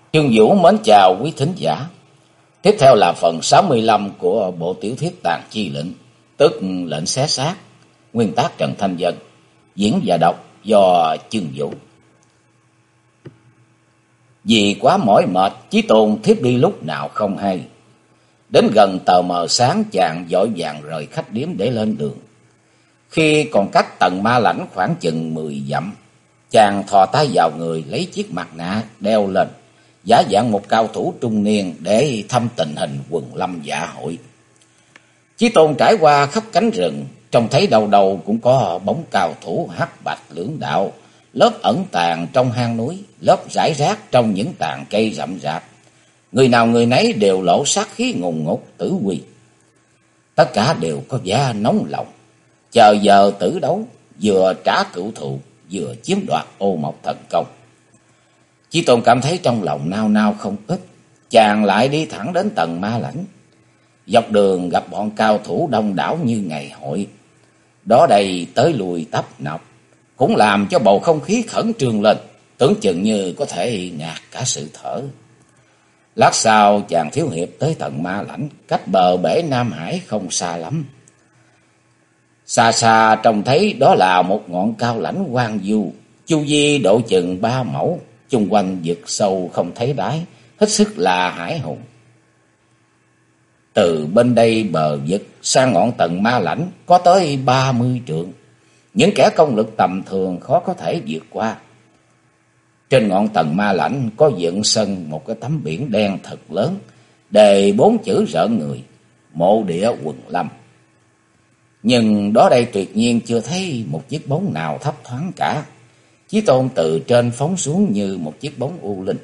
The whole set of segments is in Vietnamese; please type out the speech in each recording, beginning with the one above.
Trương Vũ mến chào quý thính giả. Tiếp theo là phần 65 của bộ tiểu thuyết Tàn Chi Lệnh, tức Lệnh Xé Xác, nguyên tác Trần Thanh Vân, diễn và đọc do Trương Vũ. Vì quá mỏi mệt, Chí Tôn thiếp đi lúc nào không hay. Đến gần tờ mờ sáng, chàng vội vàng rời khách điếm để lên đường. Khi còn cách Tần Ma Lãnh khoảng chừng 10 dặm, chàng thò tay vào người lấy chiếc mặt nạ đeo lên, giả dạng một cao thủ trung niên để thăm tình hình quần lâm dạ hội. Chí Tôn trải qua khắp cánh rừng, trông thấy đâu đâu cũng có bóng cao thủ hắc bạch lưỡng đạo, lớp ẩn tàng trong hang núi, lớp rải rác trong những tàn cây rậm rạp. Người nào người nấy đều lộ sát khí ngùng ngục tử uy. Tất cả đều có vẻ nóng lòng, chờ giờ tử đấu, vừa trả cửu thù, vừa chiếm đoạt ô mộc thần công. Chí Tôn cảm thấy trong lòng nao nao không ít, chàng lại đi thẳng đến Tần Ma Lãnh. Dọc đường gặp bọn cao thủ đông đảo như ngày hội, đó đây tới lui tấp nập, cũng làm cho bầu không khí khẩn trương lên, tưởng chừng như có thể ngạt cả sự thở. Lát sau chàng thiếu hiệp tới Tần Ma Lãnh, cách bờ bể Nam Hải không xa lắm. Xa xa trông thấy đó là một ngọn cao lãnh hoang vu, chu vi độ chừng 3 mẫu, chung quanh vực sâu không thấy đáy, hết sức là hải hùng. Từ bên đây bờ vực sang ngọn Tần Ma Lãnh có tới 30 trượng, những kẻ công lực tầm thường khó có thể vượt qua. Trên ngọn Tần Ma Lãnh có dựng sân một cái tấm biển đen thật lớn, đề 4 chữ rợn người: Mộ Địa Quần Lâm. Nhưng đó đây tuyệt nhiên chưa thấy một chiếc bóng nào thấp thoáng cả. Chí Tôn từ trên phóng xuống như một chiếc bóng u linh.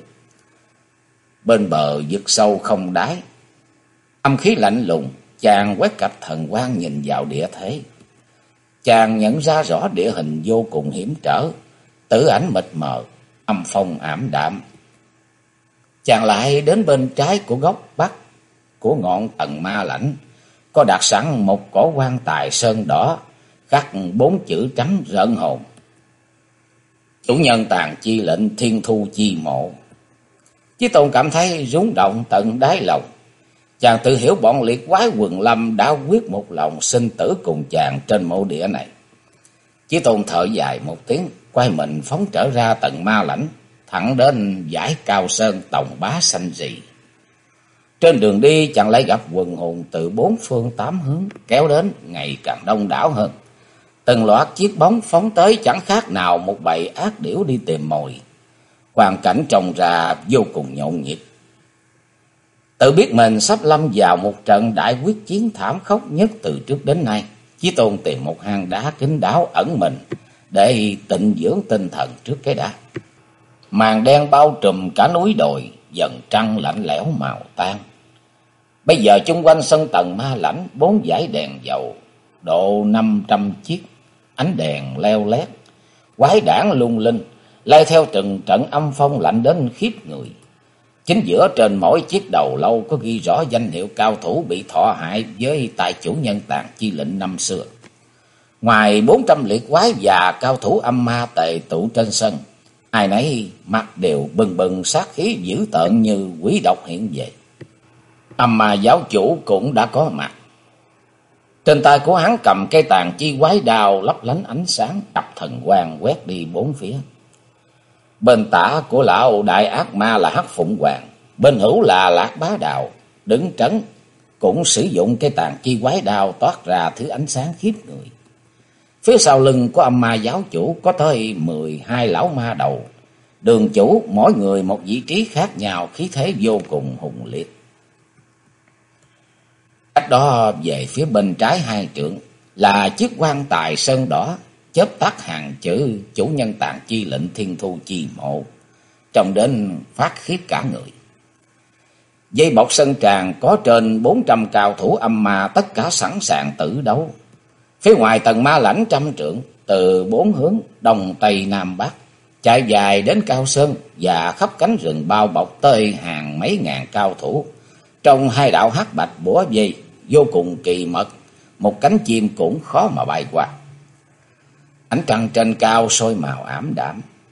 Bên bờ vực sâu không đáy, âm khí lạnh lùng, chàng quét cặp thần quang nhìn vào địa thế. Chàng nhận ra rõ địa hình vô cùng hiểm trở, tử ảnh mịt mờ, âm phong ảm đạm. Chàng lại đến bên trái của góc bắc của ngọn Tần Ma Lãnh, có đặt sẵn một cỗ quan tài sơn đỏ, khắc 4 chữ trắng rợn hồn: Chủ nhân Tàn Chi Lệnh, Thiên Thu Chi Mộ. Chí Tôn cảm thấy rúng động tận đáy lòng. Chàng tự hiểu bọn liệt quái quần lâm đã quyết một lòng sinh tử cùng chàng trên mộ địa này. Chí Tôn thở dài một tiếng, quay mình phóng trở ra Tần Ma Lãnh, thẳng đến dãy cao sơn Tòng Bá xanh rì. Trên đường đi chàng lại gặp quần hùng từ 4 phương 8 hướng kéo đến ngày càng đông đảo hơn. Từng loạt chiếc bóng phóng tới chẳng khác nào một bầy ác điểu đi tìm mồi. Hoàn cảnh trông ra vô cùng nhộn nhịp. Tự biết mình sắp lâm vào một trận đại quyết chiến thảm khốc nhất từ trước đến nay, Chí Tôn tìm một hang đá kín đáo ẩn mình để tịnh dưỡng tinh thần trước cái đã. Màn đen bao trùm cả núi đồi, dần trăng lạnh lẽo màu tan. Bây giờ chung quanh sân Tần Ma Lãnh 4 dải đèn dầu, độ 500 chiếc, ánh đèn leo lét, quái đản lung linh, lay theo từng trận âm phong lạnh đến khiếp người. Chính giữa trên mỗi chiếc đầu lâu có ghi rõ danh hiệu cao thủ bị thọ hại với tài chủ nhân Tàn Chi Lệnh năm xưa. Ngoài 400 liệt quái và cao thủ âm ma tề tụ trên sân, ai nấy mặt đều bừng bừng sát khí dữ tợn như quỷ độc hiện về. Âm ma giáo chủ cũng đã có mặt. Trên tay của hắn cầm cây tàn chi quái đao lấp lánh ánh sáng, cặp thần quang quét đi 4 phía. Bên tả của lão đại ác ma là Hắc Phụng Hoàng, bên hữu là Lạc Bá Đạo, đứng trấn cũng sử dụng cây tàn chi quái đao toát ra thứ ánh sáng khiếp người. Phía sau lưng của âm ma giáo chủ có tới 12 lão ma đầu, đường chủ mỗi người một vị trí khác nhau, khí thế vô cùng hùng liệt. Cách đó về phía bên trái 2 trượng là chiếc quan tài sơn đỏ, chớp tắt hàng chữ Chủ nhân Tàn Chi Lệnh, Thiên Thu Chi Mộ, trông đến phát khiếp cả người. Dây bọc sân tràng có trên 400 cao thủ âm ma, tất cả sẵn sàng tử đấu. Phía ngoài Tần Ma Lãnh 100 trượng, từ 4 hướng đông tây nam bắc, chạy dài đến cao sơn và khắp cánh rừng bao bọc tới hàng mấy ngàn cao thủ. Trong 2 đạo hắc bạch bủa vây vô cùng kỳ mật, một cánh chim cũng khó mà bay qua. Ánh trăng trên cao soi màu ảm đạm,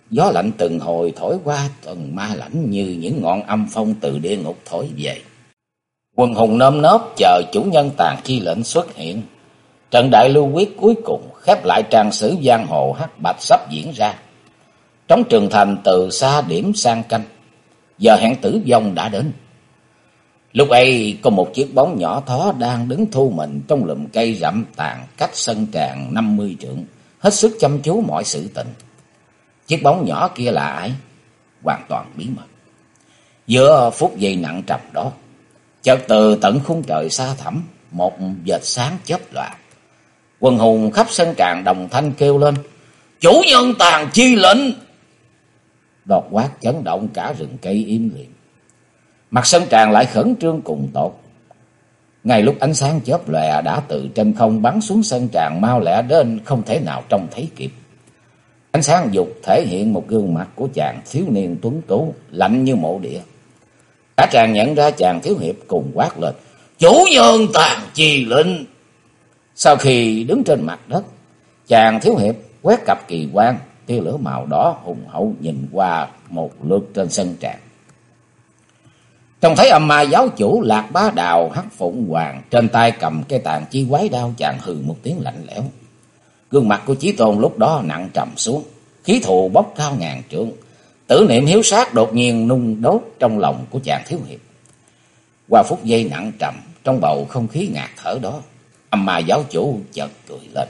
Gió lạnh từng hồi thổi qua tầng ma lãnh như những ngọn âm phong từ địa ngục thổi về. Quần hùng nơm nớp chờ chủ nhân tàn chi lệnh xuất hiện. Trận đại lưu quyết cuối cùng khép lại trang sử giang hồ hắc bạch sắp diễn ra. Trống Trường Thành từ xa điểm sang canh. Giờ hẹn tử vong đã đến. Lúc ấy có một chiếc bóng nhỏ thó đang đứng thu mình trong lùm cây rậm tàn cách sân tràng 50 trượng, hết sức chăm chú mọi sự tình. Chiếc bóng nhỏ kia là ai? Hoàn toàn bí mật. Giữa phút giây nặng trầm đó, chợt từ tận khung trời xa thẳm, một vệt sáng chớp loạn. Quần hùng khắp sân tràng đồng thanh kêu lên: "Chủ nhân tàn chi lệnh!" Đột quát chấn động cả rừng cây im lìm. Mặt sân tràng lại khẩn trương cùng tột. Ngay lúc ánh sáng chớp lòe đã từ trên không bắn xuống sân tràng mau lẹ đến không thể nào trông thấy kịp. Ánh sáng dục thể hiện một gương mặt của chàng thiếu niên tuấn tú, lạnh như mộ địa. Cả tràng nhận ra chàng thiếu hiệp cùng quát lên: "Chủ nhân tàn chi lệnh!" Sau khi đứng trên mặt đất, chàng thiếu hiệp quét cặp kỳ quan, tia lửa màu đỏ hùng hậu nhìn qua một lượt trên sân tràng. Trông thấy âm ma giáo chủ Lạc Bá Đào Hắc Phụng Hoàng trên tay cầm cây tàn chi quái đao, chàng hừ một tiếng lạnh lẽo. Gương mặt của Chí Tôn lúc đó nặng trầm xuống, khí thù bốc cao ngàn trượng. Tử niệm hiếu sát đột nhiên nung đốt trong lòng của chàng thiếu hiệp. Qua phút giây nặng trầm trong bầu không khí ngạt thở đó, âm ma giáo chủ chợt cười lên.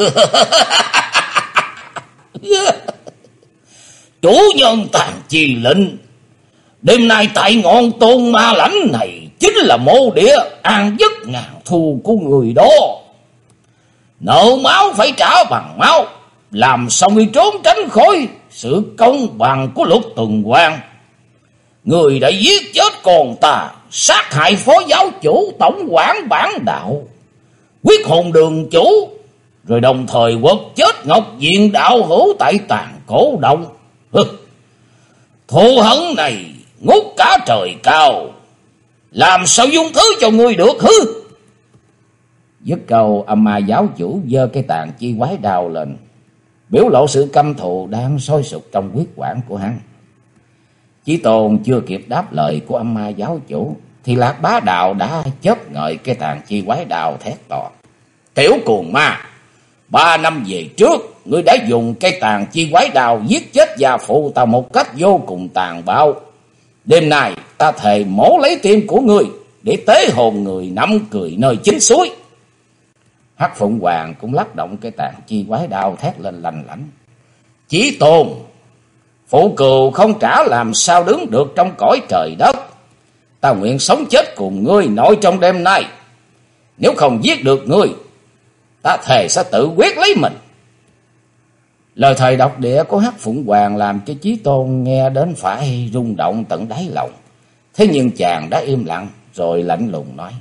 "Chủ nhân tàn chi lệnh, đêm nay tại ngọn Tôn Ma Lãnh này chính là mộ địa an giấc ngàn thu của người đó. Nợ máu phải trả bằng máu, làm sao ngươi trốn tránh khỏi sự công bằng của luật tuần hoàn. Người đã giết chết con ta, sát hại phó giáo chủ tổng quản bản đạo, quyết hồn đường chủ, rồi đồng thời quật chết Ngọc Diện đạo hữu tại Tàn Cổ Động. Thù hận này ngút cả trời cao, làm sao dung thứ cho ngươi được hứ?" Dứt câu, âm ma giáo chủ giơ cây tàn chi quái đao lên, biểu lộ sự căm thù đang sôi sục trong huyết quản của hắn. Chí Tôn chưa kịp đáp lời của âm ma giáo chủ thì Lạc Bá Đạo đã chớp ngợi cây tàn chi quái đao thét to: "Tiểu cuồng ma, 3 năm về trước, ngươi đã dùng cây tàn chi quái đao giết chết gia phụ ta một cách vô cùng tàn bạo. Đêm nay ta thề mổ lấy tim của ngươi để tế hồn người nằm cười nơi chính suối." Hắc Phụng Hoàng cũng lắc động cây tàn chi quái đao thét lên lanh lảnh: "Chí Tôn, phụ cừu không trả làm sao đứng được trong cõi trời đất. Ta nguyện sống chết cùng ngươi nội trong đêm nay. Nếu không giết được ngươi, ta thề sẽ tự quyết lấy mình." Lời thề độc địa của Hắc Phụng Hoàng làm cho Chí Tôn nghe đến phải rung động tận đáy lòng. Thế nhưng chàng đã im lặng rồi lạnh lùng nói: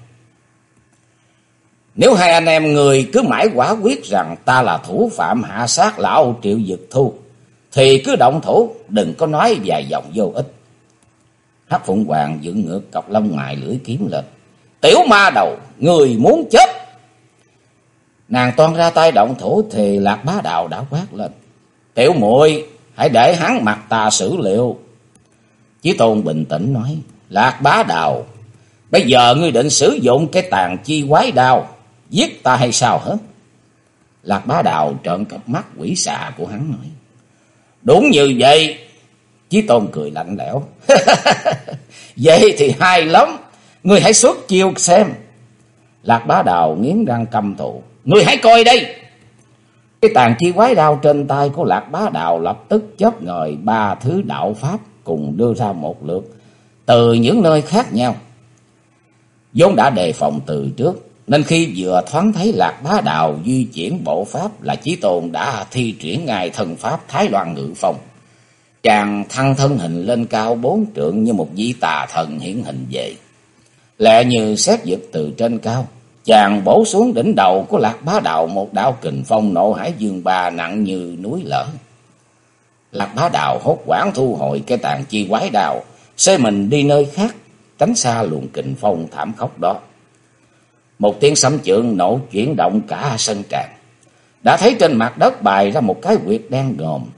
"Nếu hai anh em người cứ mãi quả quyết rằng ta là thủ phạm hạ sát lão Triệu Dực Thu, thì cứ động thủ, đừng có nói vài dòng vô ích." Hắc Phụng Hoàng dựng ngược cọc lông mày lưỡi kiếm lên: "Tiểu ma đầu, người muốn chết!" Nàng toan ra tay động thủ thì Lạc Bá Đạo đã quát lên: "Tiểu muội, hãy để hắn mặc ta xử liệu." Chí Tôn bình tĩnh nói: "Lạc Bá Đạo, bây giờ ngươi định sử dụng cái tàn chi quái đao giết ta hay sao hả?" Lạc Bá Đạo trợn cặp mắt quỷ xà của hắn nói: "Đúng như vậy." Chí Tôn cười lạnh lẽo: "Vậy thì hay lắm, ngươi hãy xuất chiêu xem." Lạc Bá Đạo nghiến răng căm thù: "Ngươi hãy coi đây." Cái tàn chi quái đao trên tay của Lạc Bá Đạo lập tức chớp ngời 3 thứ đạo pháp cùng đưa ra một lượt từ những nơi khác nhau. Vốn đã đề phòng từ trước, nên khi vừa thoáng thấy Lạc Bá Đạo di chuyển bộ pháp là Chí Tôn đã thi triển ngài thần pháp Thái Loan Ngự Phong. Chàng thăng thân hình lên cao 4 trượng như một vị tà thần hiển hình về. Lẹ như sét giật từ trên cao, chàng bổ xuống đỉnh đầu của Lạc Bá Đạo một đạo kình phong nộ hải dương ba nặng như núi lở. Lạc Bá Đạo hốt hoảng thu hồi cái tàn chi quái đao, xoay mình đi nơi khác, tránh xa luồng kình phong thảm khốc đó. Một tiếng sấm chưởng nổ chuyển động cả sân tràng. Đã thấy trên mặt đất bày ra một cái huyệt đen ngòm.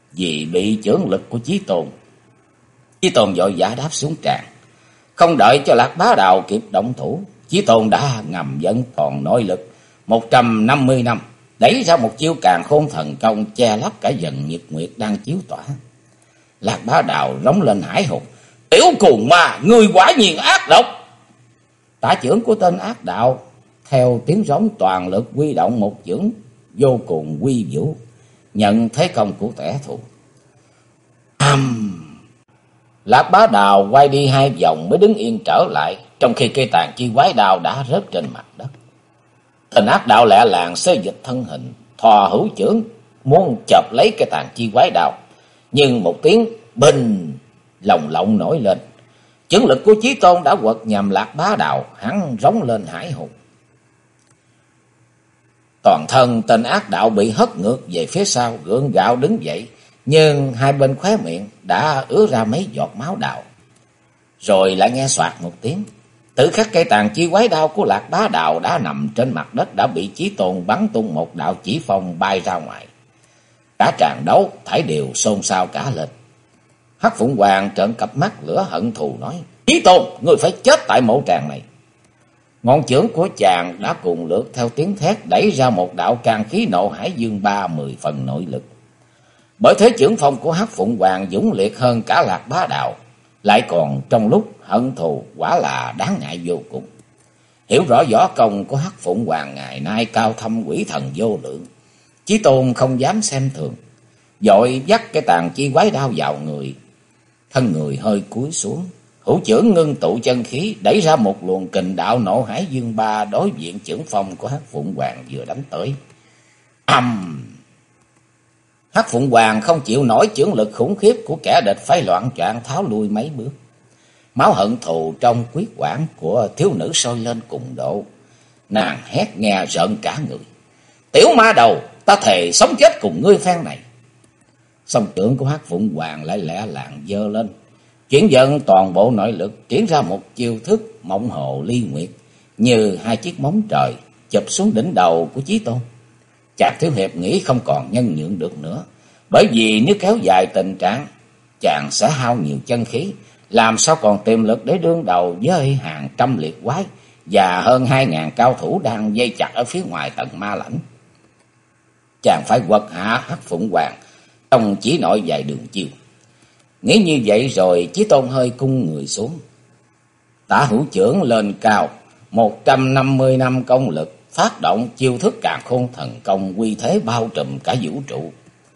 vì bị chưởng lực của Chí Tôn. Chí Tôn vội vã đáp xuống tràng. Không đợi cho Lạc Bá Đào kịp động thủ, Chí Tôn đã ngầm dẫn toàn nội lực 150 năm, đẩy ra một chiêu càn khôn thần công che lấp cả dần nhật nguyệt đang chiếu tỏa. Lạc Bá Đào rống lên hãi hùng: Tiểu cuồng ma, ngươi quả nhiên ác độc! Tả chưởng của tên ác đạo theo tiếng rống toàn lực huy động một chưởng vô cùng uy vũ, nhận thế công của kẻ thù. Lạc Bá Đào quay đi 2 vòng mới đứng yên trở lại, trong khi cây tàn chi quái đao đã rớt trên mặt đất. Tên ác đạo lẹ làng xê dịch thân hình, thò hữu chưởng muốn chộp lấy cây tàn chi quái đao, nhưng một tiếng bình lồng lộng nổi lên. Chưởng lực của Chí Tôn đã quật nhằm Lạc Bá Đào, hắn rống lên hãi hùng. Toàn thân tên ác đạo bị hất ngược về phía sau, gượng gạo đứng dậy, nhưng hai bên khóe miệng đã ứa ra mấy giọt máu đào. Rồi lại nghe xoạt một tiếng, tự khắc cây tàn chi quái đao của Lạc Bá Đào đã nằm trên mặt đất, đã bị Chí Tôn bắn tung một đạo chỉ phong bay ra ngoài. Cả tràng đấu thảy đều xôn xao cả lên. Hắc Phụng Hoàng trợn cặp mắt lửa hận thù nói: Chí Tôn, ngươi phải chết tại mộ tràng này. Ngọn chưởng của chàng đã cùng lượt theo tiếng thét đẩy ra một đạo can khí nộ hải dương 30 phần nội lực. Bởi thế chưởng phong của Hắc Phụng Hoàng dũng liệt hơn cả Lạc Bá Đào, lại còn trong lúc hận thù, quả là đáng ngại vô cùng. Hiểu rõ võ công của Hắc Phụng Hoàng ngày nay cao thâm quỷ thần vô lượng, Chí Tôn không dám xem thường, vội dắt cái tàn chi quái đao vào người. Thân người hơi cúi xuống, hữu chưởng ngưng tụ chân khí, đẩy ra một luồng kình đạo nộ hải dương 3 đối diện chưởng phong của Hắc Phụng Hoàng vừa đánh tới. Hắc Phụng Hoàng không chịu nổi chưởng lực khủng khiếp của kẻ địch, phải loạn choạng tháo lui mấy bước. Máu hận thù trong huyết quản của thiếu nữ sôi lên cùng độ. Nàng hét nghe rợn cả người: Tiểu ma đầu, ta thề sống chết cùng ngươi phen này. Song chưởng của Hắc Phụng Hoàng lại lẹ làng giơ lên, chuyển dần toàn bộ nội lực, triển ra một chiêu thức mộng hồ ly nguyệt, như 2 chiếc móng trời chụp xuống đỉnh đầu của Chí Tôn. Chàng thiếu hiệp nghĩ không còn nhân nhượng được nữa, bởi vì nếu kéo dài tình trạng, chàng sẽ hao nhiều chân khí, làm sao còn tiềm lực để đương đầu với hàng trăm liệt quái và hơn 2000 cao thủ đang dây chặt ở phía ngoài tầng ma lãnh. Chàng phải quật hạ Hắc Phụng Hoàng trong chỉ nội vài đường chiêu. Nghĩ như vậy rồi, Chí Tôn hơi cung người xuống, tả hữu chưởng lên cao, 150 năm công lực phát động chiêu thức càn khôn thần công, quy thế bao trùm cả vũ trụ.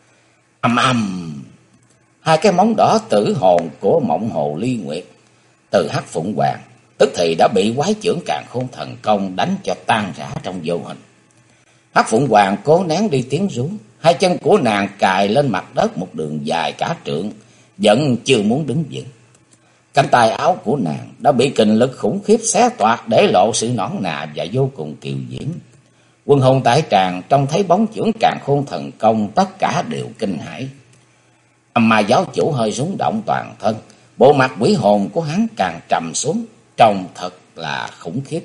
Hai cái móng đỏ tử hồn của mộng hồ ly nguyệt từ Hắc Phụng Hoàng tức thì đã bị quái chưởng càn khôn thần công đánh cho tan rã trong vô hình. Hắc Phụng Hoàng cố nén đi tiếng rú, hai chân của nàng cài lên mặt đất một đường dài cả trượng, vẫn chưa muốn đứng vững. Cánh tay áo của nàng đã bị kình lực khủng khiếp xé toạc, để lộ sự nõn nà và vô cùng kiều diễm. Quân hồn tại tràng trông thấy bóng chưởng càn khôn thần công, tất cả đều kinh hãi. Mà giáo chủ hơi rúng động toàn thân, bộ mặt quỷ hồn của hắn càng trầm xuống, trông thật là khủng khiếp.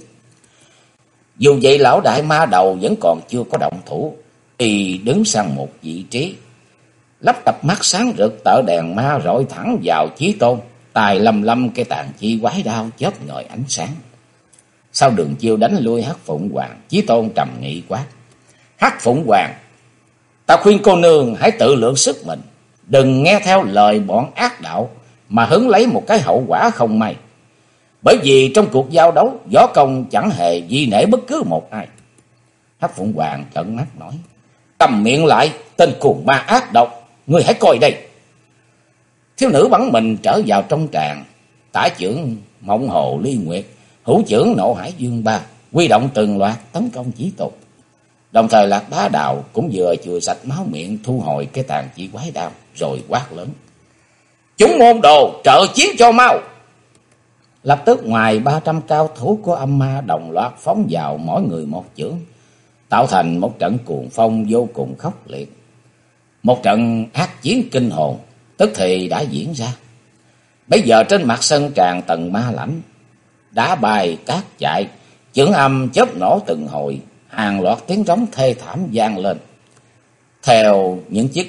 Dù vậy lão đại ma đầu vẫn còn chưa có động thủ, y đứng sang một vị trí, lắp cặp mắt sáng rực tợ đèn ma rọi thẳng vào Chí Tôn, tài lầm lâm cây tàn chi quái đao chớp ngời ánh sáng. Sau đường chiêu đánh lui Hắc Phụng Hoàng, Chí Tôn trầm nghị quát: Hắc Phụng Hoàng, ta khuyên cô nương hãy tự lượng sức mình, đừng nghe theo lời bọn ác đạo mà hứng lấy một cái hậu quả không may. Bởi vì trong cuộc giao đấu, võ công chẳng hề vi nể bất cứ một ai. Hắc Phụng Hoàng trợn mắt nói: Cầm miệng lại, tên cuồng ma ác độc, ngươi hãy coi đây. Thiếu nữ bắn mình trở vào trong tràng, tả chưởng mộng hồ ly nguyệt, hữu chưởng nộ hải dương 3, huy động từng loạt tấn công Chí Tôn. Đồng thời Lạc Bá Đào cũng vừa chùi sạch máu miệng, thu hồi cái tàn chỉ quái đao, rồi quát lớn: Chúng môn đồ trợ chiến cho mau! Lập tức ngoài 300 cao thủ của âm ma đồng loạt phóng vào, mỗi người một chưởng, tạo thành một trận cuồng phong vô cùng khốc liệt. Một trận ác chiến kinh hồn tức thì đã diễn ra. Bây giờ trên mặt sân tràng tầng ma lãnh, đá bay cát chạy, chưởng âm chớp nổ từng hồi, hàng loạt tiếng rống thê thảm vang lên. Theo những chiếc bóng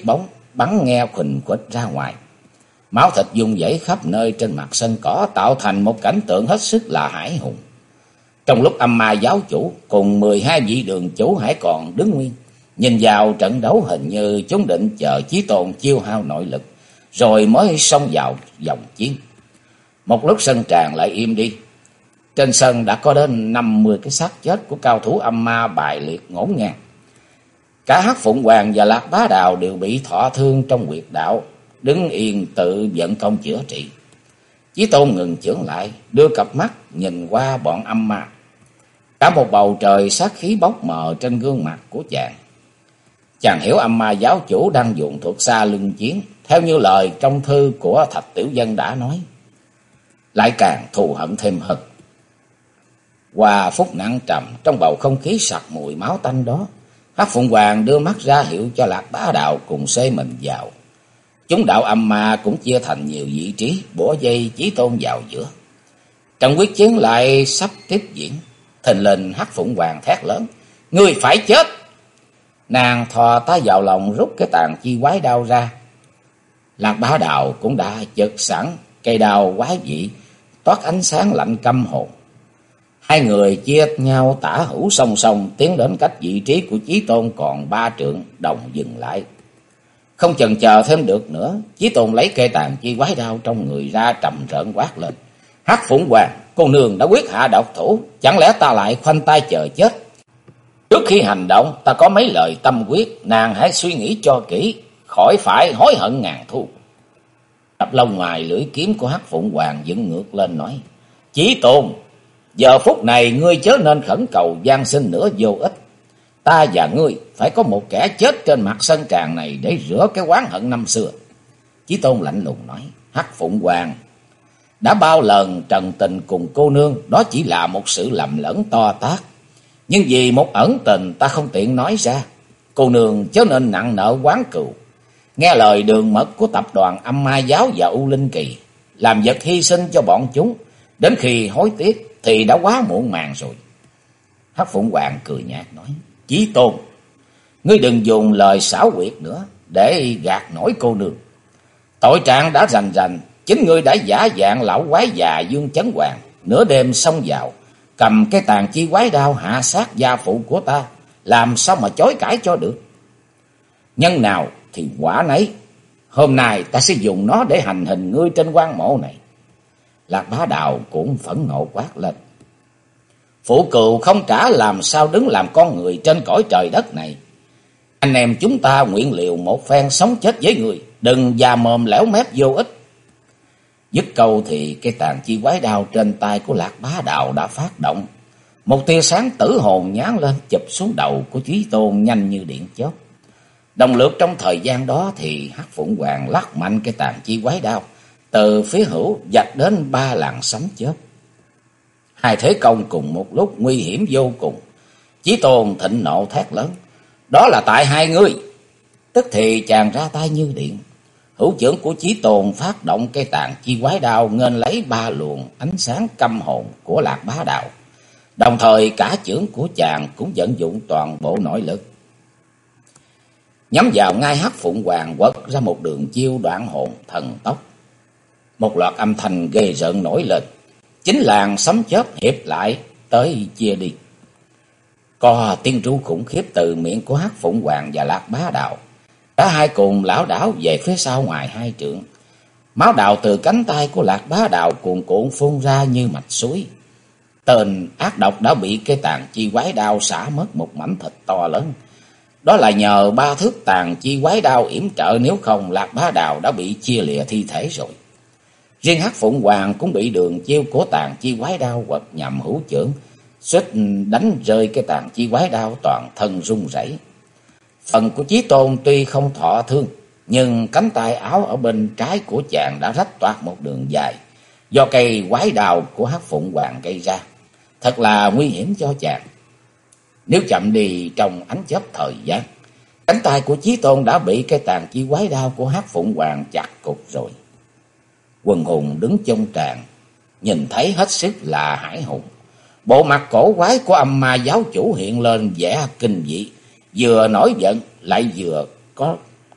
bắn nghe khuỳnh khuỵch ra ngoài. Máu thịt vung vẩy khắp nơi trên mặt sân cỏ, tạo thành một cảnh tượng hết sức là hãi hùng. Trong lúc âm ma giáo chủ cùng 12 vị đường chủ hãy còn đứng nguyên, nhìn vào trận đấu, hình như chúng định chờ Chí Tôn chiêu hao nội lực, rồi mới xông vào vòng chiến. Một lúc sân tràn lại im đi. Trên sân đã có đến 50 cái xác chết của cao thủ âm ma bài liệt ngổn ngang. Cả Hắc Phụng Hoàng và Lạc Bá Đào đều bị thọ thương trong huyệt đạo, đứng yên tự vận công chữa trị. Chí Tôn ngừng chưởng lại, đưa cặp mắt nhìn qua bọn âm ma. Cả một bầu trời sát khí bốc mờ trên gương mặt của chàng. Chàng hiểu âm ma giáo chủ đang dùng thuật xa lưng chiến, theo như lời trong thư của Thạch Tiểu Dân đã nói, lại càng thù hận thêm hơn. Qua phút nặng trầm trong bầu không khí sặc mùi máu tanh đó, Hắc Phụng Hoàng đưa mắt ra hiệu cho Lạc Bá Đào cùng xê mình vào. Chúng đạo âm ma cũng chia thành nhiều vị trí, bủa dây Chí Tôn vào giữa. Trận quyết chiến lại sắp tiếp diễn. Thình lình Hắc Phụng Hoàng thét lớn: "Ngươi phải chết!" Nàng thò tay vào lòng rút cái tàn chi quái đao ra. Lạc Bá Đào cũng đã chực sẵn cây đao quái dị, toát ánh sáng lạnh căm hồn. Hai người chia nhau tả hữu song song tiến đến cách vị trí của Chí Tôn còn 3 trượng, đồng dừng lại. Không chần chờ thêm được nữa, Chí Tôn lấy cây tàn chi quái đao trong người ra, trầm rợn quát lên: "Hắc Phụng Hoàng, cô nương đã quyết hạ độc thủ, chẳng lẽ ta lại khoanh tay chờ chết? Trước khi hành động, ta có mấy lời tâm quyết, nàng hãy suy nghĩ cho kỹ, khỏi phải hối hận ngàn thu." Cặp lông ngoài lưỡi kiếm của Hắc Phụng Hoàng dựng ngược lên nói: "Chí Tôn, giờ phút này ngươi chớ nên khẩn cầu van xin nữa vô ích. Ta và ngươi phải có một kẻ chết trên mặt sân tràng này để rửa cái oán hận năm xưa." Chí Tôn lạnh lùng nói: "Hắc Phụng Hoàng, đã bao lần trần tình cùng cô nương, đó chỉ là một sự lầm lẫn to tát. Nhưng vì một ẩn tình ta không tiện nói ra. Cô nương chớ nên nặng nợ oán cừu. Nghe lời đường mật của tập đoàn Âm Ma Giáo và U Linh Kỳ, làm vật hy sinh cho bọn chúng, đến khi hối tiếc thì đã quá muộn màng rồi." Hắc Phụng Hoàng cười nhạt nói: "Chí Tôn, ngươi đừng dùng lời xảo quyệt nữa để gạt nổi cô nương. Tội trạng đã rành rành, chính ngươi đã giả dạng lão quái già Dương Chấn Hoàng, nửa đêm xông vào, cầm cái tàn chi quái đao hạ sát gia phụ của ta, làm sao mà chối cãi cho được. Nhân nào thì quả nấy, hôm nay ta sẽ dùng nó để hành hình ngươi trên quan mộ này." Lạc Bá Đào cũng phẫn nộ quát lên: "Phụ cừu không trả làm sao đứng làm con người trên cõi trời đất này. Anh em chúng ta nguyện liều một phen sống chết với người, đừng già mồm lẻo mép vô ích." Dứt câu thì cái tàn chi quái đao trên tay của Lạc Bá Đào đã phát động. Một tia sáng tử hồn nhán lên chụp xuống đầu của Chí Tôn nhanh như điện chớp. Đồng lượt trong thời gian đó thì Hắc Phụng Hoàng lắc mạnh cái tàn chi quái đao, từ phía hữu vạch đến 3 làn sấm chớp. Hai thế công cùng một lúc nguy hiểm vô cùng. Chí Tôn thịnh nộ thét lớn: "Đó là tại hai ngươi!" Tức thì chàng ra tay như điện. Hữu chưởng của Chí Tôn phát động cây tàn chi quái đao, nghênh lấy 3 luồng ánh sáng căm hồn của Lạc Bá Đào. Đồng thời cả chưởng của chàng cũng vận dụng toàn bộ nội lực, nhắm vào ngay Hắc Phụng Hoàng, quật ra một đường chiêu đoạn hồn thần tốc. Một loạt âm thanh ghê rợn nổi lên, 9 làn sấm chớp hiệp lại tới chia đi. Có tiếng ru khủng khiếp từ miệng của Hắc Phụng Hoàng và Lạc Bá Đào. Cả hai cùng lảo đảo về phía sau ngoài 2 trượng. Máu đào từ cánh tay của Lạc Bá Đào cuồn cuộn phun ra như mạch suối. Tên ác độc đã bị cái tàn chi quái đao xả mất một mảnh thịt to lớn. Đó là nhờ 3 thước tàn chi quái đao yểm trợ, nếu không Lạc Bá Đào đã bị chia lìa thi thể rồi. Riêng Hắc Phụng Hoàng cũng bị đường chiêu của tàn chi quái đao quật nhằm hữu chưởng, suýt đánh rơi cái tàn chi quái đao, toàn thân run rẩy. Phần của Chí Tôn tuy không thọ thương, nhưng cánh tay áo ở bên trái của chàng đã rách toạc một đường dài, do cây quái đao của Hắc Phụng Hoàng gây ra. Thật là nguy hiểm cho chàng. Nếu chậm đi trong ánh chớp thời gian, cánh tay của Chí Tôn đã bị cây tàn chi quái đao của Hắc Phụng Hoàng chặt cục rồi. Quần hùng đứng trong tràng, nhìn thấy hết sức là hãi hùng. Bộ mặt cổ quái của Âm Ma giáo chủ hiện lên vẻ kinh dị, vừa nổi giận lại vừa có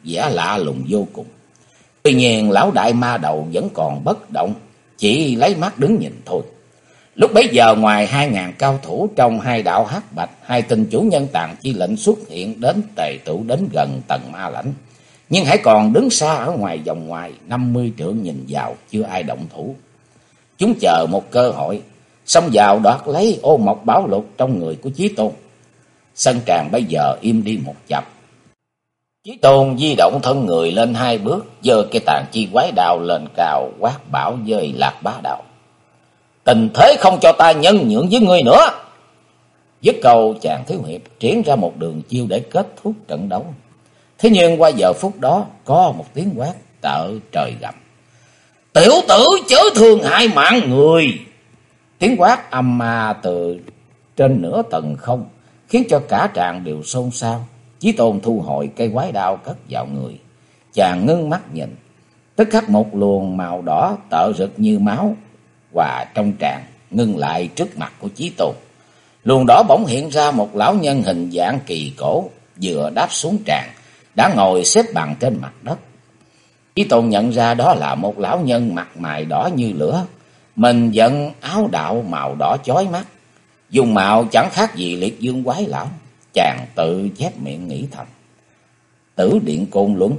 vẻ lạ lùng vô cùng. Tuy nhiên lão đại ma đầu vẫn còn bất động, chỉ lấy mắt đứng nhìn thôi. Lúc bấy giờ ngoài 2000 cao thủ trong hai đạo hắc bạch, hai tên chủ nhân Tàn Chi lệnh xuất hiện đến tề tụ đến gần Tần Ma Lãnh. Nhưng hãy còn đứng xa ở ngoài vòng ngoài 50 trượng nhìn vào, chưa ai động thủ. Chúng chờ một cơ hội, xông vào đoạt lấy ô mộc bảo lục trong người của Chí Tôn. Sân tràng bây giờ im đi một chập. Chí Tôn di động thân người lên 2 bước, giơ cây Tàn Chi quái đao lên cao, quát bảo với Lạc Bá Đạo: tình thế không cho ta nhân nhượng với ngươi nữa. Dứt câu, chàng thiếu hiệp triển ra một đường chiêu để kết thúc trận đấu. Thế nhưng qua giờ phút đó có một tiếng quát tợ trời gầm: tiểu tử chớ thương hại mạng người. Tiếng quát âm ma từ trên nửa tầng không, khiến cho cả tràng đều xôn xao. Chí Tôn thu hồi cây quái đao cất vào người. Chàng ngưng mắt nhìn, tức khắc một luồng màu đỏ tợ rực như máu và trong tràng ngưng lại trước mặt của Chí Tôn. Luồng đỏ bỗng hiện ra một lão nhân hình dạng kỳ cổ, vừa đáp xuống tràng đã ngồi xếp bằng trên mặt đất. Chí Tôn nhận ra đó là một lão nhân mặt mày đỏ như lửa, mình vận áo đạo màu đỏ chói mắt, dùng mạo chẳng khác gì Liệt Dương quái lão. Chàng tự chép miệng nghĩ thầm: Tử Điện Côn Luân.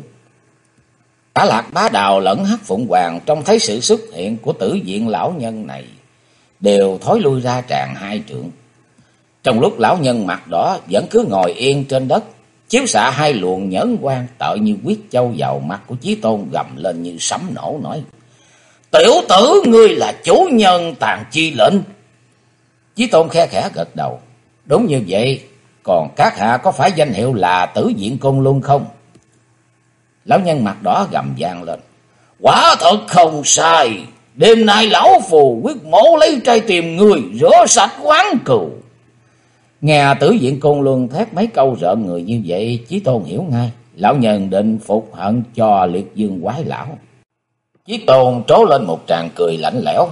Cả Lạc Bá Đào lẫn Hắc Phụng Hoàng trông thấy sự xuất hiện của tử diện lão nhân này đều thối lui ra tràng 2 trượng. Trong lúc lão nhân mặt đỏ vẫn cứ ngồi yên trên đất, chiếu xạ 2 luồng nhẫn quang tợ như huyết châu vào mặt của Chí Tôn, gầm lên như sấm nổ nói: tiểu tử, ngươi là chủ nhân Tàn Chi lệnh. Chí Tôn khe khẽ gật đầu: đúng như vậy, còn các hạ có phải danh hiệu là Tử Diện Côn Luân không? Lão nhân mặt đỏ gầm vang lên: quả thật không sai, đêm nay lão phù quyết mổ lấy trai tìm người, rửa sạch oán cừu. Nghe Tử Diện Côn Luân thét mấy câu rợn người như vậy, Chí Tôn hiểu ngay lão nhân định phục hận cho Liệt Dương quái lão. Chí Tôn trố lên một tràng cười lạnh lẽo: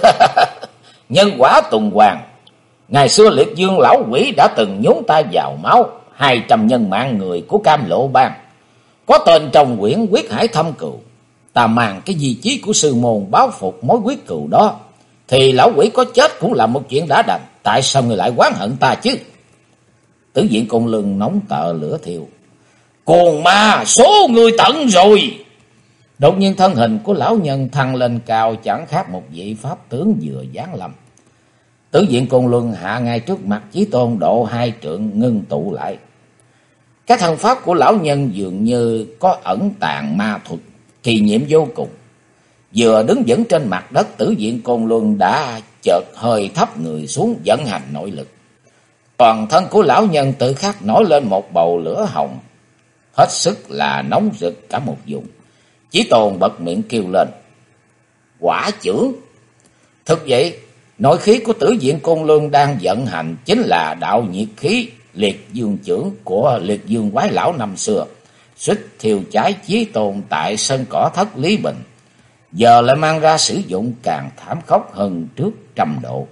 nhân quả tuần hoàn. Ngày xưa Liệt Dương lão quỷ đã từng nhúng tay vào máu 200 nhân mạng người của Cam Lộ Bang, có tên trong quyển Quyết Hải Thâm Cừu. Ta mang cái di chí của sư môn báo phục mối quyết cừu đó, thì lão quỷ có chết cũng là một chuyện đã đành. Tại sao người lại oán hận ta chứ? Tử Diện Côn Luân nóng tợ lửa thiêu: cuồng ma, số người tận rồi. Đột nhiên thân hình của lão nhân thăng lên cao, chẳng khác một vị pháp tướng vừa giáng lâm. Tử Diện Côn Luân hạ ngay trước mặt Chí Tôn độ 2 trượng, ngưng tụ lại. Các thân pháp của lão nhân dường như có ẩn tàng ma thuật kỳ nhiệm vô cùng. Vừa đứng vững trên mặt đất, Tử Diện Côn Luân đã chợt hơi thấp người xuống, vận hành nội lực. Toàn thân của lão nhân tự khắc nổi lên một bầu lửa hồng, hết sức là nóng rực cả một vùng. Chí Tôn bật miệng kêu lên: quả chưởng. Thực vậy, nội khí của Tử Diện Côn Luân đang vận hành chính là đạo nhiệt khí Liệt Dương chưởng của Liệt Dương quái lão năm xưa, suýt thiêu cháy Chí Tôn tại sân cỏ thất Lý Bình, giờ lại mang ra sử dụng càng thảm khốc hơn trước trăm độ.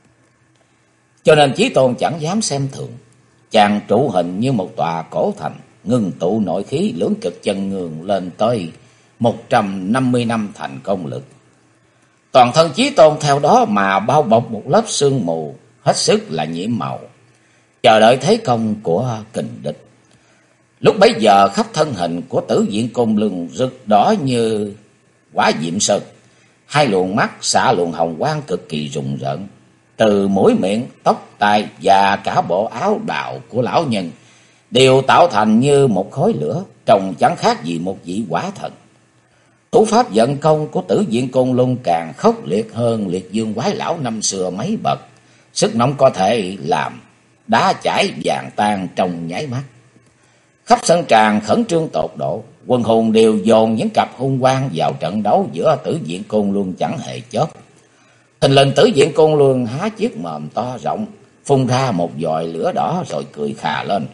Cho nên Chí Tôn chẳng dám xem thường. Chàng trụ hình như một tòa cổ thành, ngưng tụ nội khí lưỡng cực chân ngường lên tới 150 năm thành công lực. Toàn thân Chí Tôn theo đó mà bao bọc một lớp sương mù hết sức là nhiễm màu, chờ đợi thế công của kình địch. Lúc bấy giờ khắp thân hình của Tử Diện Côn Luân rực đỏ như quả diệm sơn, 2 luồng mắt xạ luồng hồng quang cực kỳ rùng rợn. Từ mũi miệng, tóc tai và cả bộ áo bào của lão nhân đều tạo thành như một khối lửa, trông chẳng khác gì một vị quả thần. Thủ pháp vận công của Tử Diện Côn Luân càng khốc liệt hơn Liệt Dương quái lão năm xưa mấy bậc, sức nóng có thể làm đá chảy vàng tan trong nháy mắt. Khắp sân tràng khẩn trương tột độ, quần hùng đều dồn những cặp hung quang vào trận đấu giữa Tử Diện Côn Luân chẳng hề chớp. Thình lình Tử Diện Côn Luân há chiếc mồm to rộng, phun ra một vòi lửa đỏ rồi cười khà lên: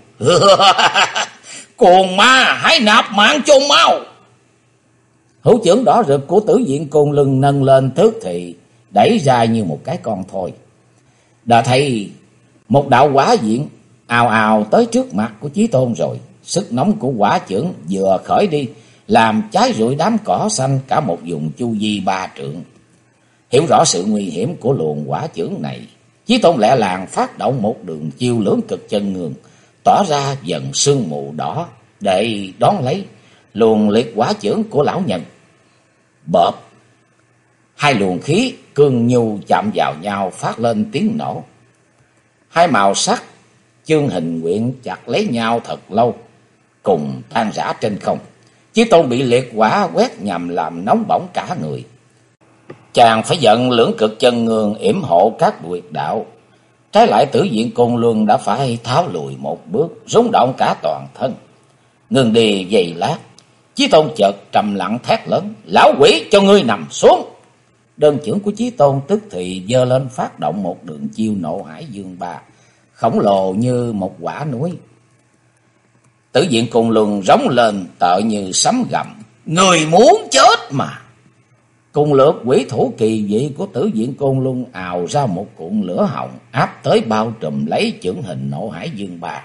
cuồng ma, hãy nạp mạng cho mau. Hữu chưởng đỏ rực của Tử Diện Côn Luân nâng lên thước thị, đẩy ra như một cái con thôi. Đã thấy một đạo quả diện ào ào tới trước mặt của Chí Tôn rồi. sức nóng của quả chưởng vừa khởi đi, làm cháy rụi đám cỏ xanh cả một vùng chu vi 3 trượng. Hiểu rõ sự nguy hiểm của luồng quả chưởng này, Chí Tôn lẹ làng phát động một đường chiêu lưỡng cực chân ngương, tỏa ra dần sương mù đỏ để đón lấy luồng liệt quả chưởng của lão nhân. Bợp! Hai luồng khí cương nhu chạm vào nhau phát lên tiếng nổ. Hai màu sắc chương hình quyện chặt lấy nhau thật lâu, cùng tan rã trên không. Chí Tôn bị liệt quả quét nhằm làm nóng bỏng cả người. Chàng phải giận lưỡng cực chân ngương yểm hộ các quyệt đạo. Trái lại Tử Diện Côn Luân đã phải tháo lùi một bước, rung động cả toàn thân. Ngừng đi giây lát, Chí Tôn chợt trầm lặng thét lớn: "Lão quỷ, cho ngươi nằm xuống!" Đơn chưởng của Chí Tôn tức thì giơ lên phát động một đường chiêu Nộ Hải Dương Ba, khổng lồ như một quả núi. Tử Diện Côn Luân rống lên tợ như sấm gầm: "Người muốn chết mà!" Cùng lượt quỷ thủ kỳ dị của Tử Diện Côn Luân ào ra một cuộn lửa hồng áp tới bao trùm lấy chưởng hình Nộ Hải Dương Ba.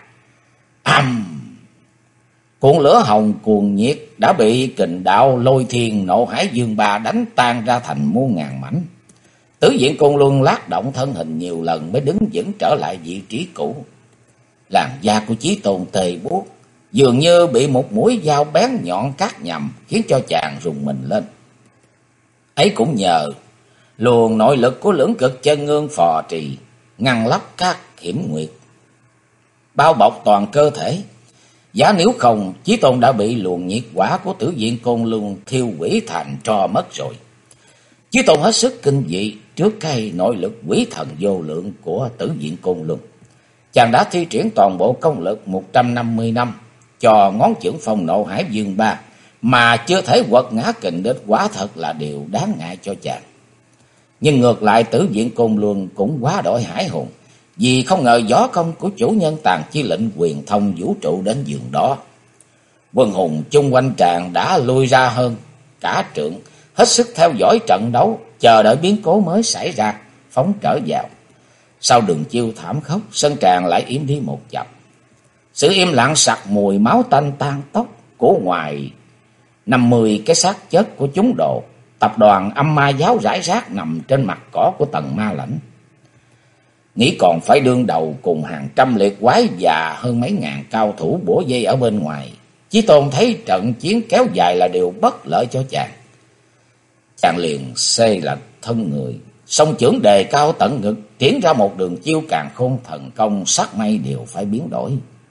Cuộn lửa hồng cuồng nhiệt đã bị kình đạo Lôi Thiên Nộ Hải Dương Ba đánh tan ra thành muôn ngàn mảnh. Tử Diện Côn Luân lắc động thân hình nhiều lần mới đứng vững trở lại vị trí cũ. Làn da của Chí Tôn tê buốt, dường như bị một mũi dao bén nhọn cắt nhầm, khiến cho chàng rùng mình lên. Ấy cũng nhờ luồng nội lực của lưỡng cực chân ngương phò trì ngăn lấp các hiểm nguyệt, bao bọc toàn cơ thể. Giá nếu không, Chí Tôn đã bị luồng nhiệt quả của Tử Diện Côn Luân thiêu hủy thành tro mất rồi. Chí Tôn hết sức kinh dị trước cái nội lực quỷ thần vô lượng của Tử Diện Côn Luân. Chàng đã thi triển toàn bộ công lực 150 năm cho ngón chưởng phong Nộ Hải Dương Ba, mà chưa thấy quật ngã kình địch, quả thật là điều đáng ngại cho chàng. Nhưng ngược lại Tử Diện Côn Luân cũng quá đổi hải hùng, vì không ngờ võ công của chủ nhân Tàn Chi Lệnh quyền thông vũ trụ đến giường đó. Quân hùng chung quanh tràng đã lui ra hơn cả trượng, hết sức theo dõi trận đấu, chờ đợi biến cố mới xảy ra, phóng trở vào. Sau đường chiêu thảm khốc, sân tràng lại im đi một chập. Sự im lặng sặc mùi máu tanh tan tóc của ngoài 50 cái xác chết của chúng đồ tập đoàn âm ma giáo rải rác nằm trên mặt cỏ của Tần Ma Lãnh. Nghĩ còn phải đương đầu cùng hàng trăm liệt quái và hơn mấy ngàn cao thủ bủa dây ở bên ngoài, Chí Tôn thấy trận chiến kéo dài là điều bất lợi cho chàng. Chàng liền xê lệch thân người, song chưởng đề cao tận ngực, tiến ra một đường chiêu càn khôn thần công, sắc mây đều phải biến đổi.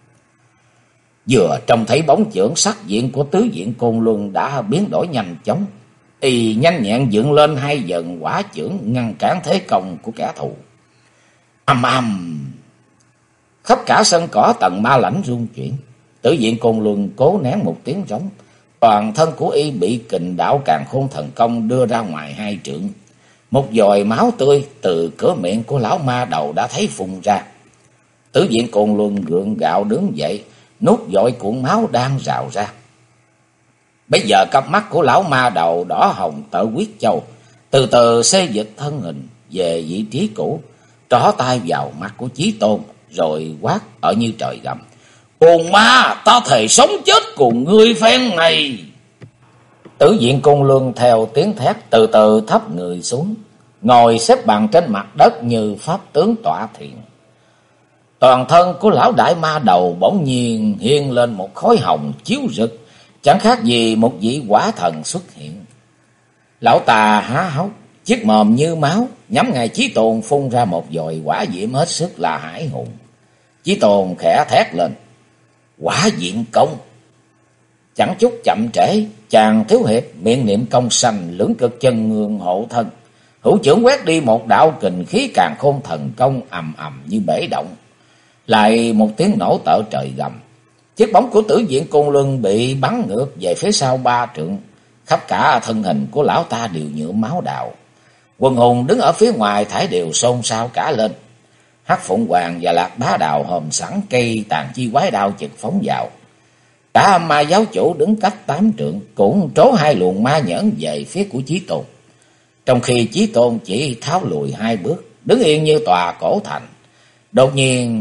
Vừa trông thấy bóng chưởng sắc diện của Tứ Diện Côn Luân đã biến đổi nhanh chóng, y nhanh nhẹn dựng lên hai dần quả chưởng ngăn cản thế công của kẻ thù. Ầm ầm, khắp cả sân cỏ Tần Ma Lãnh rung chuyển. Tử Diện Côn Luân cố nén một tiếng rống, toàn thân của y bị kình đạo càn khôn thần công đưa ra ngoài hai trượng. Một dòi máu tươi từ cửa miệng của lão ma đầu đã thấy phun ra. Tử Diện Côn Luân gượng gạo đứng dậy, nuốt dội cuộn máu đang rào ra. Bây giờ cặp mắt của lão ma đầu đỏ hồng tợ quyết châu từ từ xê dịch thân hình về vị trí cũ, trỏ tay vào mặt của Chí Tôn rồi quát ở như trời gầm: "Cuồng ma, ta thề sống chết cùng ngươi phen này!" Tử Diện Côn Luân theo tiếng thét từ từ thấp người xuống, ngồi xếp bằng trên mặt đất như pháp tướng tọa thiền. Toàn thân của lão đại ma đầu bỗng nhiên hiện lên một khói hồng chiếu rực, chẳng khác gì một vị quả thần xuất hiện. Lão ta há hốc, chiếc mồm như máu, nhắm ngay Chí Tôn phun ra một dòi hỏa diễm hết sức là hải hùng. Chí Tôn khẽ thét lên: "Hỏa diệm công!" Chẳng chút chậm trễ, chàng thiếu hiệp miệng niệm công sanh lưỡng cực chân ngương hộ thân, hữu chưởng quét đi một đạo kình khí càn khôn thần công ầm ầm như bể động. Lại một tiếng nổ tợ trời gầm, chiếc bóng của Tử Diện Côn Luân bị bắn ngược về phía sau 3 trượng, khắp cả thân hình của lão ta đều nhuộm máu đạo. Quần hùng đứng ở phía ngoài thải đều xôn xao cả lên. Hắc Phụng Hoàng và Lạc Bá Đào hòm sẵn cây tàn chi quái đao chực phóng vào. Cả ma giáo chủ đứng cách 8 trượng cũng trố hai luồng ma nhẫn về phía của Chí Tôn, trong khi Chí Tôn chỉ tháo lùi 2 bước, đứng yên như tòa cổ thành. Đột nhiên